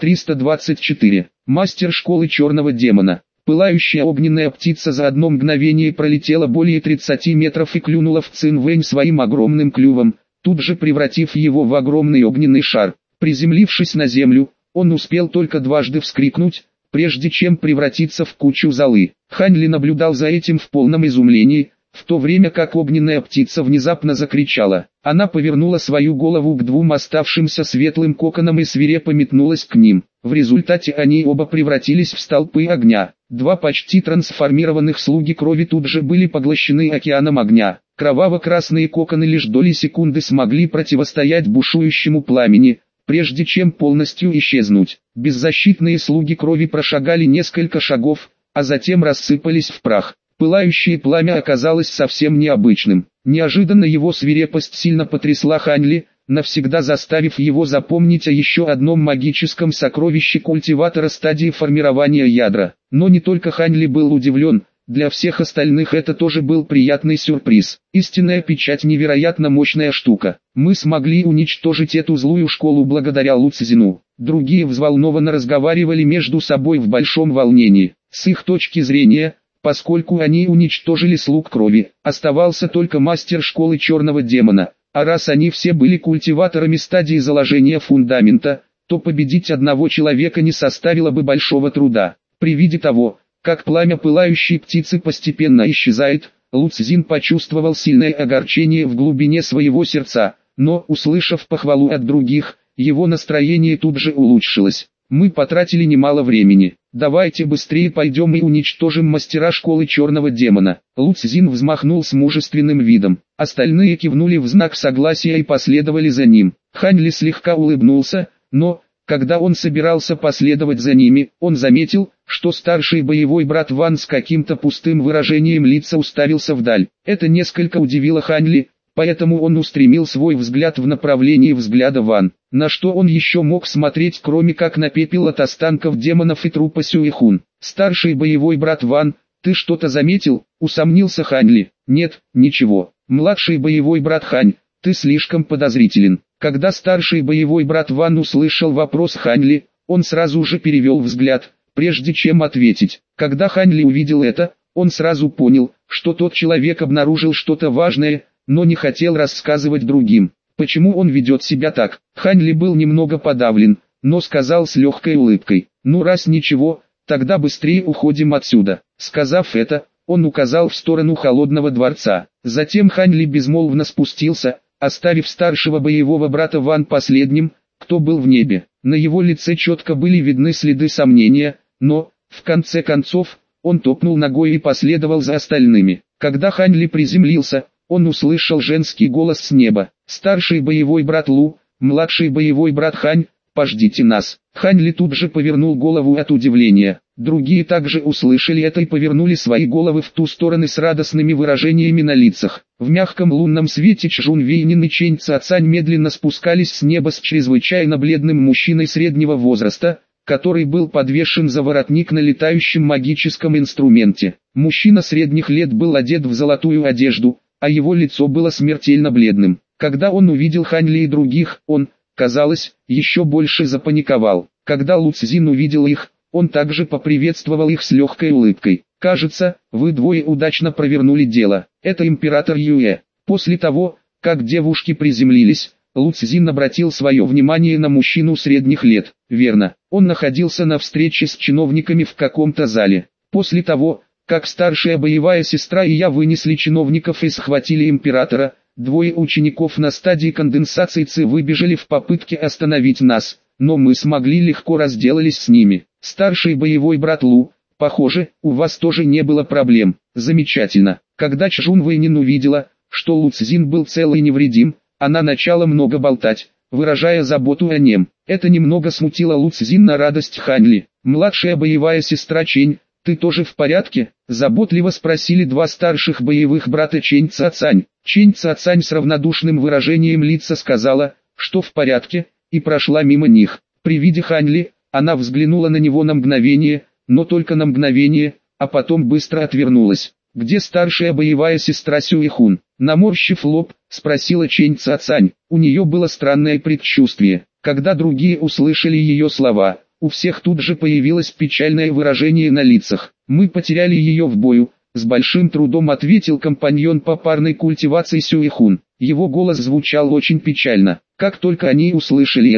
324. Мастер школы черного демона. Пылающая огненная птица за одно мгновение пролетела более 30 метров и клюнула в Цин Вэнь своим огромным клювом, тут же превратив его в огромный огненный шар. Приземлившись на землю, он успел только дважды вскрикнуть, прежде чем превратиться в кучу золы. Хань Ли наблюдал за этим в полном изумлении, в то время как огненная птица внезапно закричала. Она повернула свою голову к двум оставшимся светлым коконам и свирепо метнулась к ним. В результате они оба превратились в столпы огня. Два почти трансформированных слуги крови тут же были поглощены океаном огня. Кроваво-красные коконы лишь доли секунды смогли противостоять бушующему пламени, прежде чем полностью исчезнуть. Беззащитные слуги крови прошагали несколько шагов, а затем рассыпались в прах. Пылающее пламя оказалось совсем необычным. Неожиданно его свирепость сильно потрясла Хань Ли, навсегда заставив его запомнить о еще одном магическом сокровище культиватора стадии формирования ядра. Но не только Хань Ли был удивлен, для всех остальных это тоже был приятный сюрприз. Истинная печать невероятно мощная штука. Мы смогли уничтожить эту злую школу благодаря Лу Цзину. Другие взволнованно разговаривали между собой в большом волнении. С их точки зрения, поскольку они уничтожили слуг крови, оставался только мастер школы черного демона, а раз они все были культиваторами стадии заложения фундамента, то победить одного человека не составило бы большого труда. При виде того, как пламя пылающей птицы постепенно исчезает, Лу Цзин почувствовал сильное огорчение в глубине своего сердца, но, услышав похвалу от других, его настроение тут же улучшилось. Мы потратили немало времени. Давайте быстрее пойдем и уничтожим мастера школы черного демона. Лу Цзин взмахнул с мужественным видом. Остальные кивнули в знак согласия и последовали за ним. Хань Ли слегка улыбнулся, но, когда он собирался последовать за ними, он заметил, что старший боевой брат Ван с каким-то пустым выражением лица уставился вдаль. Это несколько удивило Хань Ли, поэтому он устремил свой взгляд в направлении взгляда Ван. На что он еще мог смотреть, кроме как на пепел от останков демонов и трупа Сюэхун. «Старший боевой брат Ван, ты что-то заметил?» — усомнился Хань Ли. «Нет, ничего. Младший боевой брат Хань, ты слишком подозрителен». Когда старший боевой брат Ван услышал вопрос Хань Ли, он сразу же перевел взгляд, прежде чем ответить. Когда Хань Ли увидел это, он сразу понял, что тот человек обнаружил что-то важное, но не хотел рассказывать другим. Почему он ведет себя так? Хань Ли был немного подавлен, но сказал с легкой улыбкой: «Ну раз ничего, тогда быстрее уходим отсюда». Сказав это, он указал в сторону холодного дворца. Затем Хань Ли безмолвно спустился, оставив старшего боевого брата Ван последним, кто был в небе. На его лице четко были видны следы сомнения, но, в конце концов, он топнул ногой и последовал за остальными. Когда Хань Ли приземлился, он услышал женский голос с неба: «Старший боевой брат Лу, младший боевой брат Хань, пождите нас». Хань Ли тут же повернул голову от удивления. Другие также услышали это и повернули свои головы в ту сторону с радостными выражениями на лицах. В мягком лунном свете Чжун Вейнин и Чэнь Цацань медленно спускались с неба с чрезвычайно бледным мужчиной среднего возраста, который был подвешен за воротник на летающем магическом инструменте. Мужчина средних лет был одет в золотую одежду, а его лицо было смертельно бледным. Когда он увидел Хань Ли и других, он, казалось, еще больше запаниковал. Когда Лу Цзин увидел их, он также поприветствовал их с легкой улыбкой. «Кажется, вы двое удачно провернули дело. Это император Юэ». После того, как девушки приземлились, Лу Цзин обратил свое внимание на мужчину средних лет. Верно, он находился на встрече с чиновниками в каком-то зале. После того, как старшая боевая сестра и я вынесли чиновников и схватили императора, двое учеников на стадии конденсации Ци выбежали в попытке остановить нас, но мы смогли легко разделались с ними. Старший боевой брат Лу, похоже, у вас тоже не было проблем. Замечательно. Когда Чжун Вэйнин увидела, что Лу Цзин был цел и невредим, она начала много болтать, выражая заботу о нем. Это немного смутило Лу Цзин на радость Хань Ли. «Младшая боевая сестра Чэнь, ты тоже в порядке?» — заботливо спросили два старших боевых брата Чэнь Цацань. Чэнь Цацань с равнодушным выражением лица сказала, что в порядке, и прошла мимо них. При виде Хань Ли, она взглянула на него на мгновение, но только на мгновение, а потом быстро отвернулась. «Где старшая боевая сестра Сюэхун?» Наморщив лоб, спросила Чэнь Цацань. У нее было странное предчувствие. Когда другие услышали ее слова, у всех тут же появилось печальное выражение на лицах. «Мы потеряли ее в бою», — с большим трудом ответил компаньон по парной культивации Сюэхун. Его голос звучал очень печально. Как только они услышали это,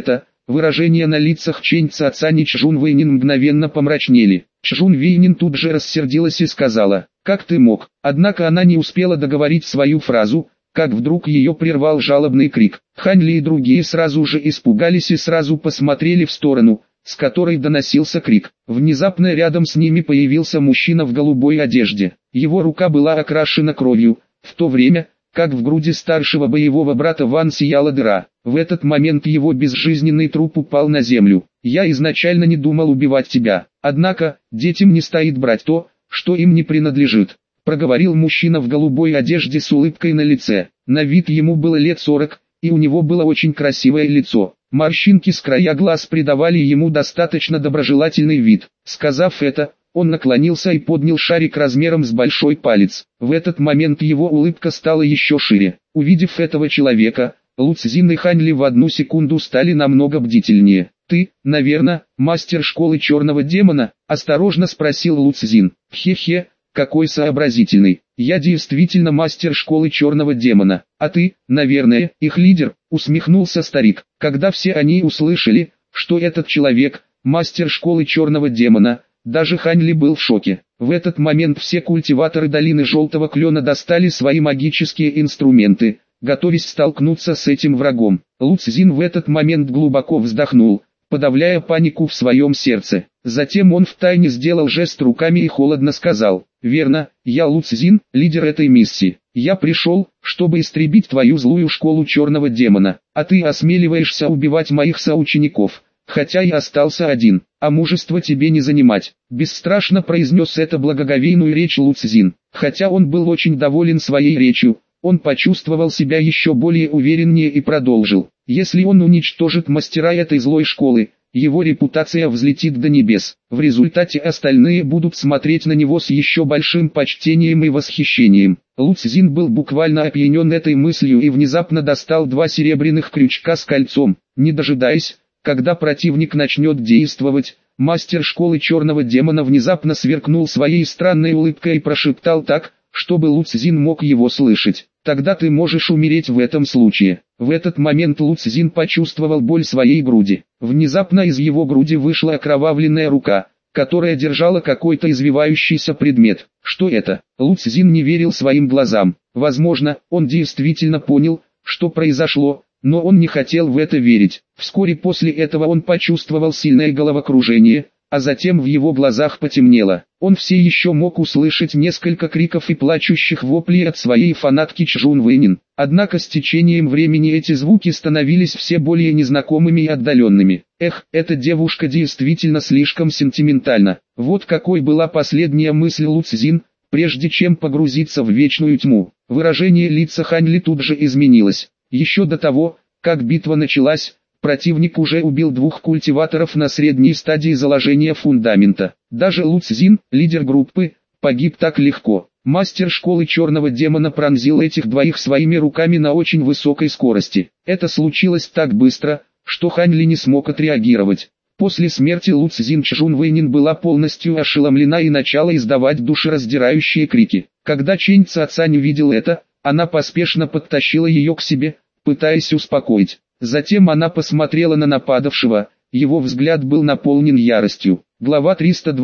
Выражения на лицах Чэнь Цацань и Чжун Вэйнин мгновенно помрачнели. Чжун Вэйнин тут же рассердилась и сказала: «Как ты мог?» Однако она не успела договорить свою фразу, как вдруг ее прервал жалобный крик. Хань Ли и другие сразу же испугались и сразу посмотрели в сторону, с которой доносился крик. Внезапно рядом с ними появился мужчина в голубой одежде. Его рука была окрашена кровью, в то время как в груди старшего боевого брата Ван сияла дыра. В этот момент его безжизненный труп упал на землю. «Я изначально не думал убивать тебя, однако, детям не стоит брать то, что им не принадлежит», проговорил мужчина в голубой одежде с улыбкой на лице. На вид ему было лет 40, и у него было очень красивое лицо. Морщинки с края глаз придавали ему достаточно доброжелательный вид. Сказав это, он наклонился и поднял шарик размером с большой палец. В этот момент его улыбка стала еще шире. Увидев этого человека, Лу Цзин и Хань Ли в одну секунду стали намного бдительнее. «Ты, наверное, мастер школы черного демона?» – осторожно спросил Лу Цзин. «Хе-хе, какой сообразительный. Я действительно мастер школы черного демона. А ты, наверное, их лидер», – усмехнулся старик. Когда все они услышали, что этот человек – мастер школы черного демона, даже Хань Ли был в шоке. В этот момент все культиваторы долины Желтого Клена достали свои магические инструменты, готовясь столкнуться с этим врагом. Лу Цзин в этот момент глубоко вздохнул, подавляя панику в своем сердце. Затем он втайне сделал жест руками и холодно сказал: «Верно, я Лу Цзин, лидер этой миссии. Я пришел, чтобы истребить твою злую школу черного демона, а ты осмеливаешься убивать моих соучеников, хотя я остался один, а мужество тебе не занимать», бесстрашно произнес это благоговейную речь Лу Цзин. Хотя он был очень доволен своей речью, он почувствовал себя еще более увереннее и продолжил: «Если он уничтожит мастера этой злой школы, его репутация взлетит до небес. В результате остальные будут смотреть на него с еще большим почтением и восхищением». Лу Цзин был буквально опьянен этой мыслью и внезапно достал 2 серебряных крючка с кольцом. Не дожидаясь, когда противник начнет действовать, мастер школы черного демона внезапно сверкнул своей странной улыбкой и прошептал так, чтобы Лу Цзин мог его слышать: «Тогда ты можешь умереть в этом случае». В этот момент Лу Цзин почувствовал боль своей груди. Внезапно из его груди вышла окровавленная рука, которая держала какой-то извивающийся предмет. Что это? Лу Цзин не верил своим глазам. Возможно, он действительно понял, что произошло, но он не хотел в это верить. Вскоре после этого он почувствовал сильное головокружение, а затем в его глазах потемнело. Он все еще мог услышать несколько криков и плачущих воплей от своей фанатки Чжун Вэйнин. Однако с течением времени эти звуки становились все более незнакомыми и отдаленными. Эх, эта девушка действительно слишком сентиментальна. Вот какой была последняя мысль Лу Цзин, прежде чем погрузиться в вечную тьму. Выражение лица Хань Ли тут же изменилось. Еще до того, как битва началась, противник уже убил 2 культиваторов на средней стадии заложения фундамента. Даже Лу Цзин, лидер группы, погиб так легко. Мастер школы черного демона пронзил этих 2 своими руками на очень высокой скорости. Это случилось так быстро, что Хань Ли не смог отреагировать. После смерти Лу Цзин Чжун Вэйнин была полностью ошеломлена и начала издавать душераздирающие крики. Когда Чэнь Цацань увидел это, она поспешно подтащила ее к себе, пытаясь успокоить. Затем она посмотрела на нападавшего, его взгляд был наполнен яростью. Глава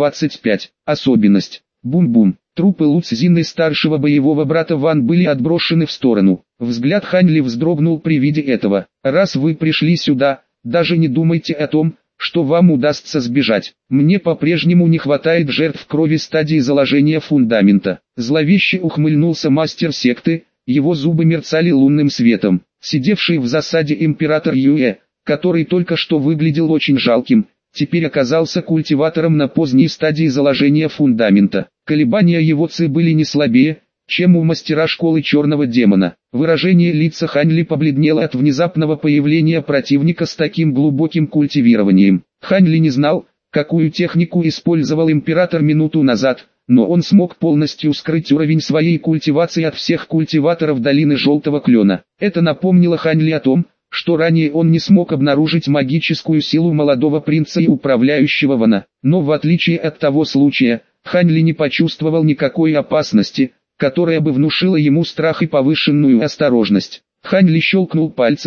325. Особенность. Бум-бум. Трупы Лу Цзин и старшего боевого брата Ван были отброшены в сторону. Взгляд Хань Ли вздрогнул при виде этого. «Раз вы пришли сюда, даже не думайте о том, что вам удастся сбежать. Мне по-прежнему не хватает жертв крови стадии заложения фундамента». Зловеще ухмыльнулся мастер секты, его зубы мерцали лунным светом. Сидевший в засаде император Юэ, который только что выглядел очень жалким, теперь оказался культиватором на поздней стадии заложения фундамента. Колебания его ци были не слабее, чем у мастера школы черного демона. Выражение лица Хань Ли побледнело от внезапного появления противника с таким глубоким культивированием. Хань Ли не знал, какую технику использовал император минуту назад, но он смог полностью скрыть уровень своей культивации от всех культиваторов долины Желтого Клена. Это напомнило Хань Ли о том, что ранее он не смог обнаружить магическую силу молодого принца и управляющего Вана. Но в отличие от того случая, Хань Ли не почувствовал никакой опасности, которая бы внушила ему страх и повышенную осторожность. Хань Ли щелкнул пальцем,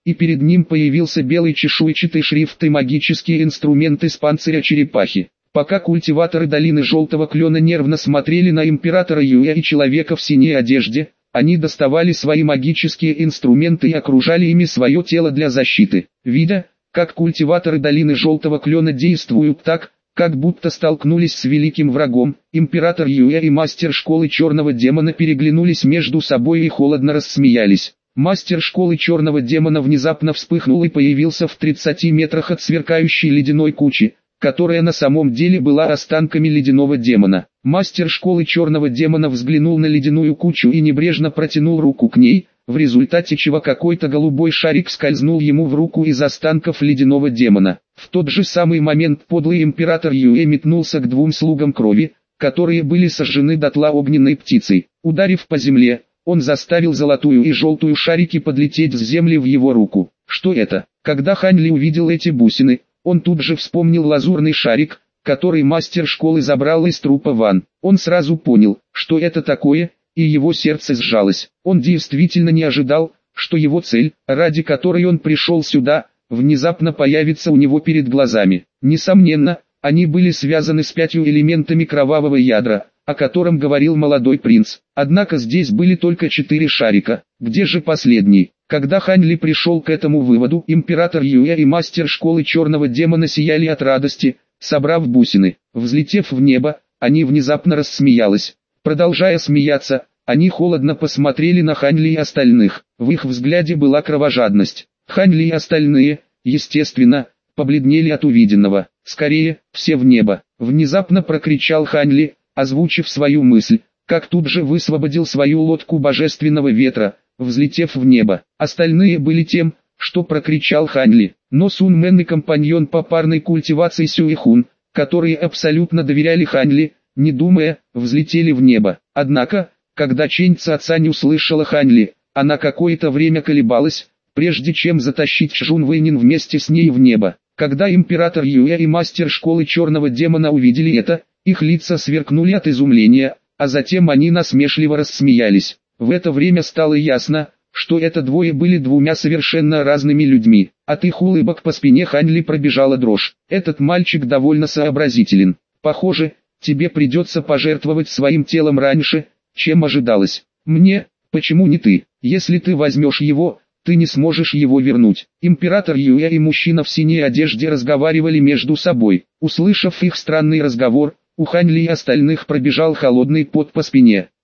и перед ним появился белый чешуйчатый шрифт и магические инструменты с панциря черепахи. Пока культиваторы долины Желтого Клена нервно смотрели на императора Юя и человека в синей одежде, они доставали свои магические инструменты и окружали ими свое тело для защиты. Видя, как культиваторы долины Желтого Клена действуют так, как будто столкнулись с великим врагом, император Юя и мастер школы Черного Демона переглянулись между собой и холодно рассмеялись. Мастер школы Черного Демона внезапно вспыхнул и появился в 30 метрах от сверкающей ледяной кучи, которая на самом деле была останками ледяного демона. Мастер школы Черного Демона взглянул на ледяную кучу и небрежно протянул руку к ней, в результате чего какой-то голубой шарик скользнул ему в руку из останков ледяного демона. В тот же самый момент подлый император Юэ метнулся к двум слугам крови, которые были сожжены дотла огненной птицей. Ударив по земле, он заставил золотую и желтую шарики подлететь с земли в его руку. Что это? Когда Хань Ли увидел эти бусины, он тут же вспомнил лазурный шарик, который мастер школы забрал из трупа Ван. Он сразу понял, что это такое, и его сердце сжалось. Он действительно не ожидал, что его цель, ради которой он пришел сюда, внезапно появится у него перед глазами. Несомненно, они были связаны с 5 элементами кровавого ядра, о котором говорил молодой принц. Однако здесь были только 4 шарика. Где же последний? Когда Хань Ли пришел к этому выводу, император Юэ и мастер школы Черного Демона сияли от радости, собрав бусины. Взлетев в небо, они внезапно рассмеялись. Продолжая смеяться, они холодно посмотрели на Хань Ли и остальных. В их взгляде была кровожадность. Хань Ли и остальные, естественно, побледнели от увиденного. «Скорее, все в небо!» — внезапно прокричал Хань Ли, озвучив свою мысль, как тут же высвободил свою лодку божественного ветра, взлетев в небо. Остальные были тем, что прокричал Хань Ли. Но Сун Мэн и компаньон по парной культивации Сюэ Хун, которые абсолютно доверяли Хань Ли, не думая, взлетели в небо. Однако, когда Чэнь Цацань услышала Хань Ли, она какое-то время колебалась, прежде чем затащить Чжун Вэйнин вместе с ней в небо. Когда император Юэ и мастер школы Черного Демона увидели это, их лица сверкнули от изумления, а затем они насмешливо рассмеялись. В это время стало ясно, что это двое были двумя совершенно разными людьми. От их улыбок по спине Хань Ли пробежала дрожь. Этот мальчик довольно сообразителен. Похоже, тебе придется пожертвовать своим телом раньше, чем ожидалось. Мне, почему не ты? Если ты возьмешь его, ты не сможешь его вернуть. Император Юэ и мужчина в синей одежде разговаривали между собой. Услышав их странный разговор, у Хань Ли и остальных пробежал холодный пот по спине.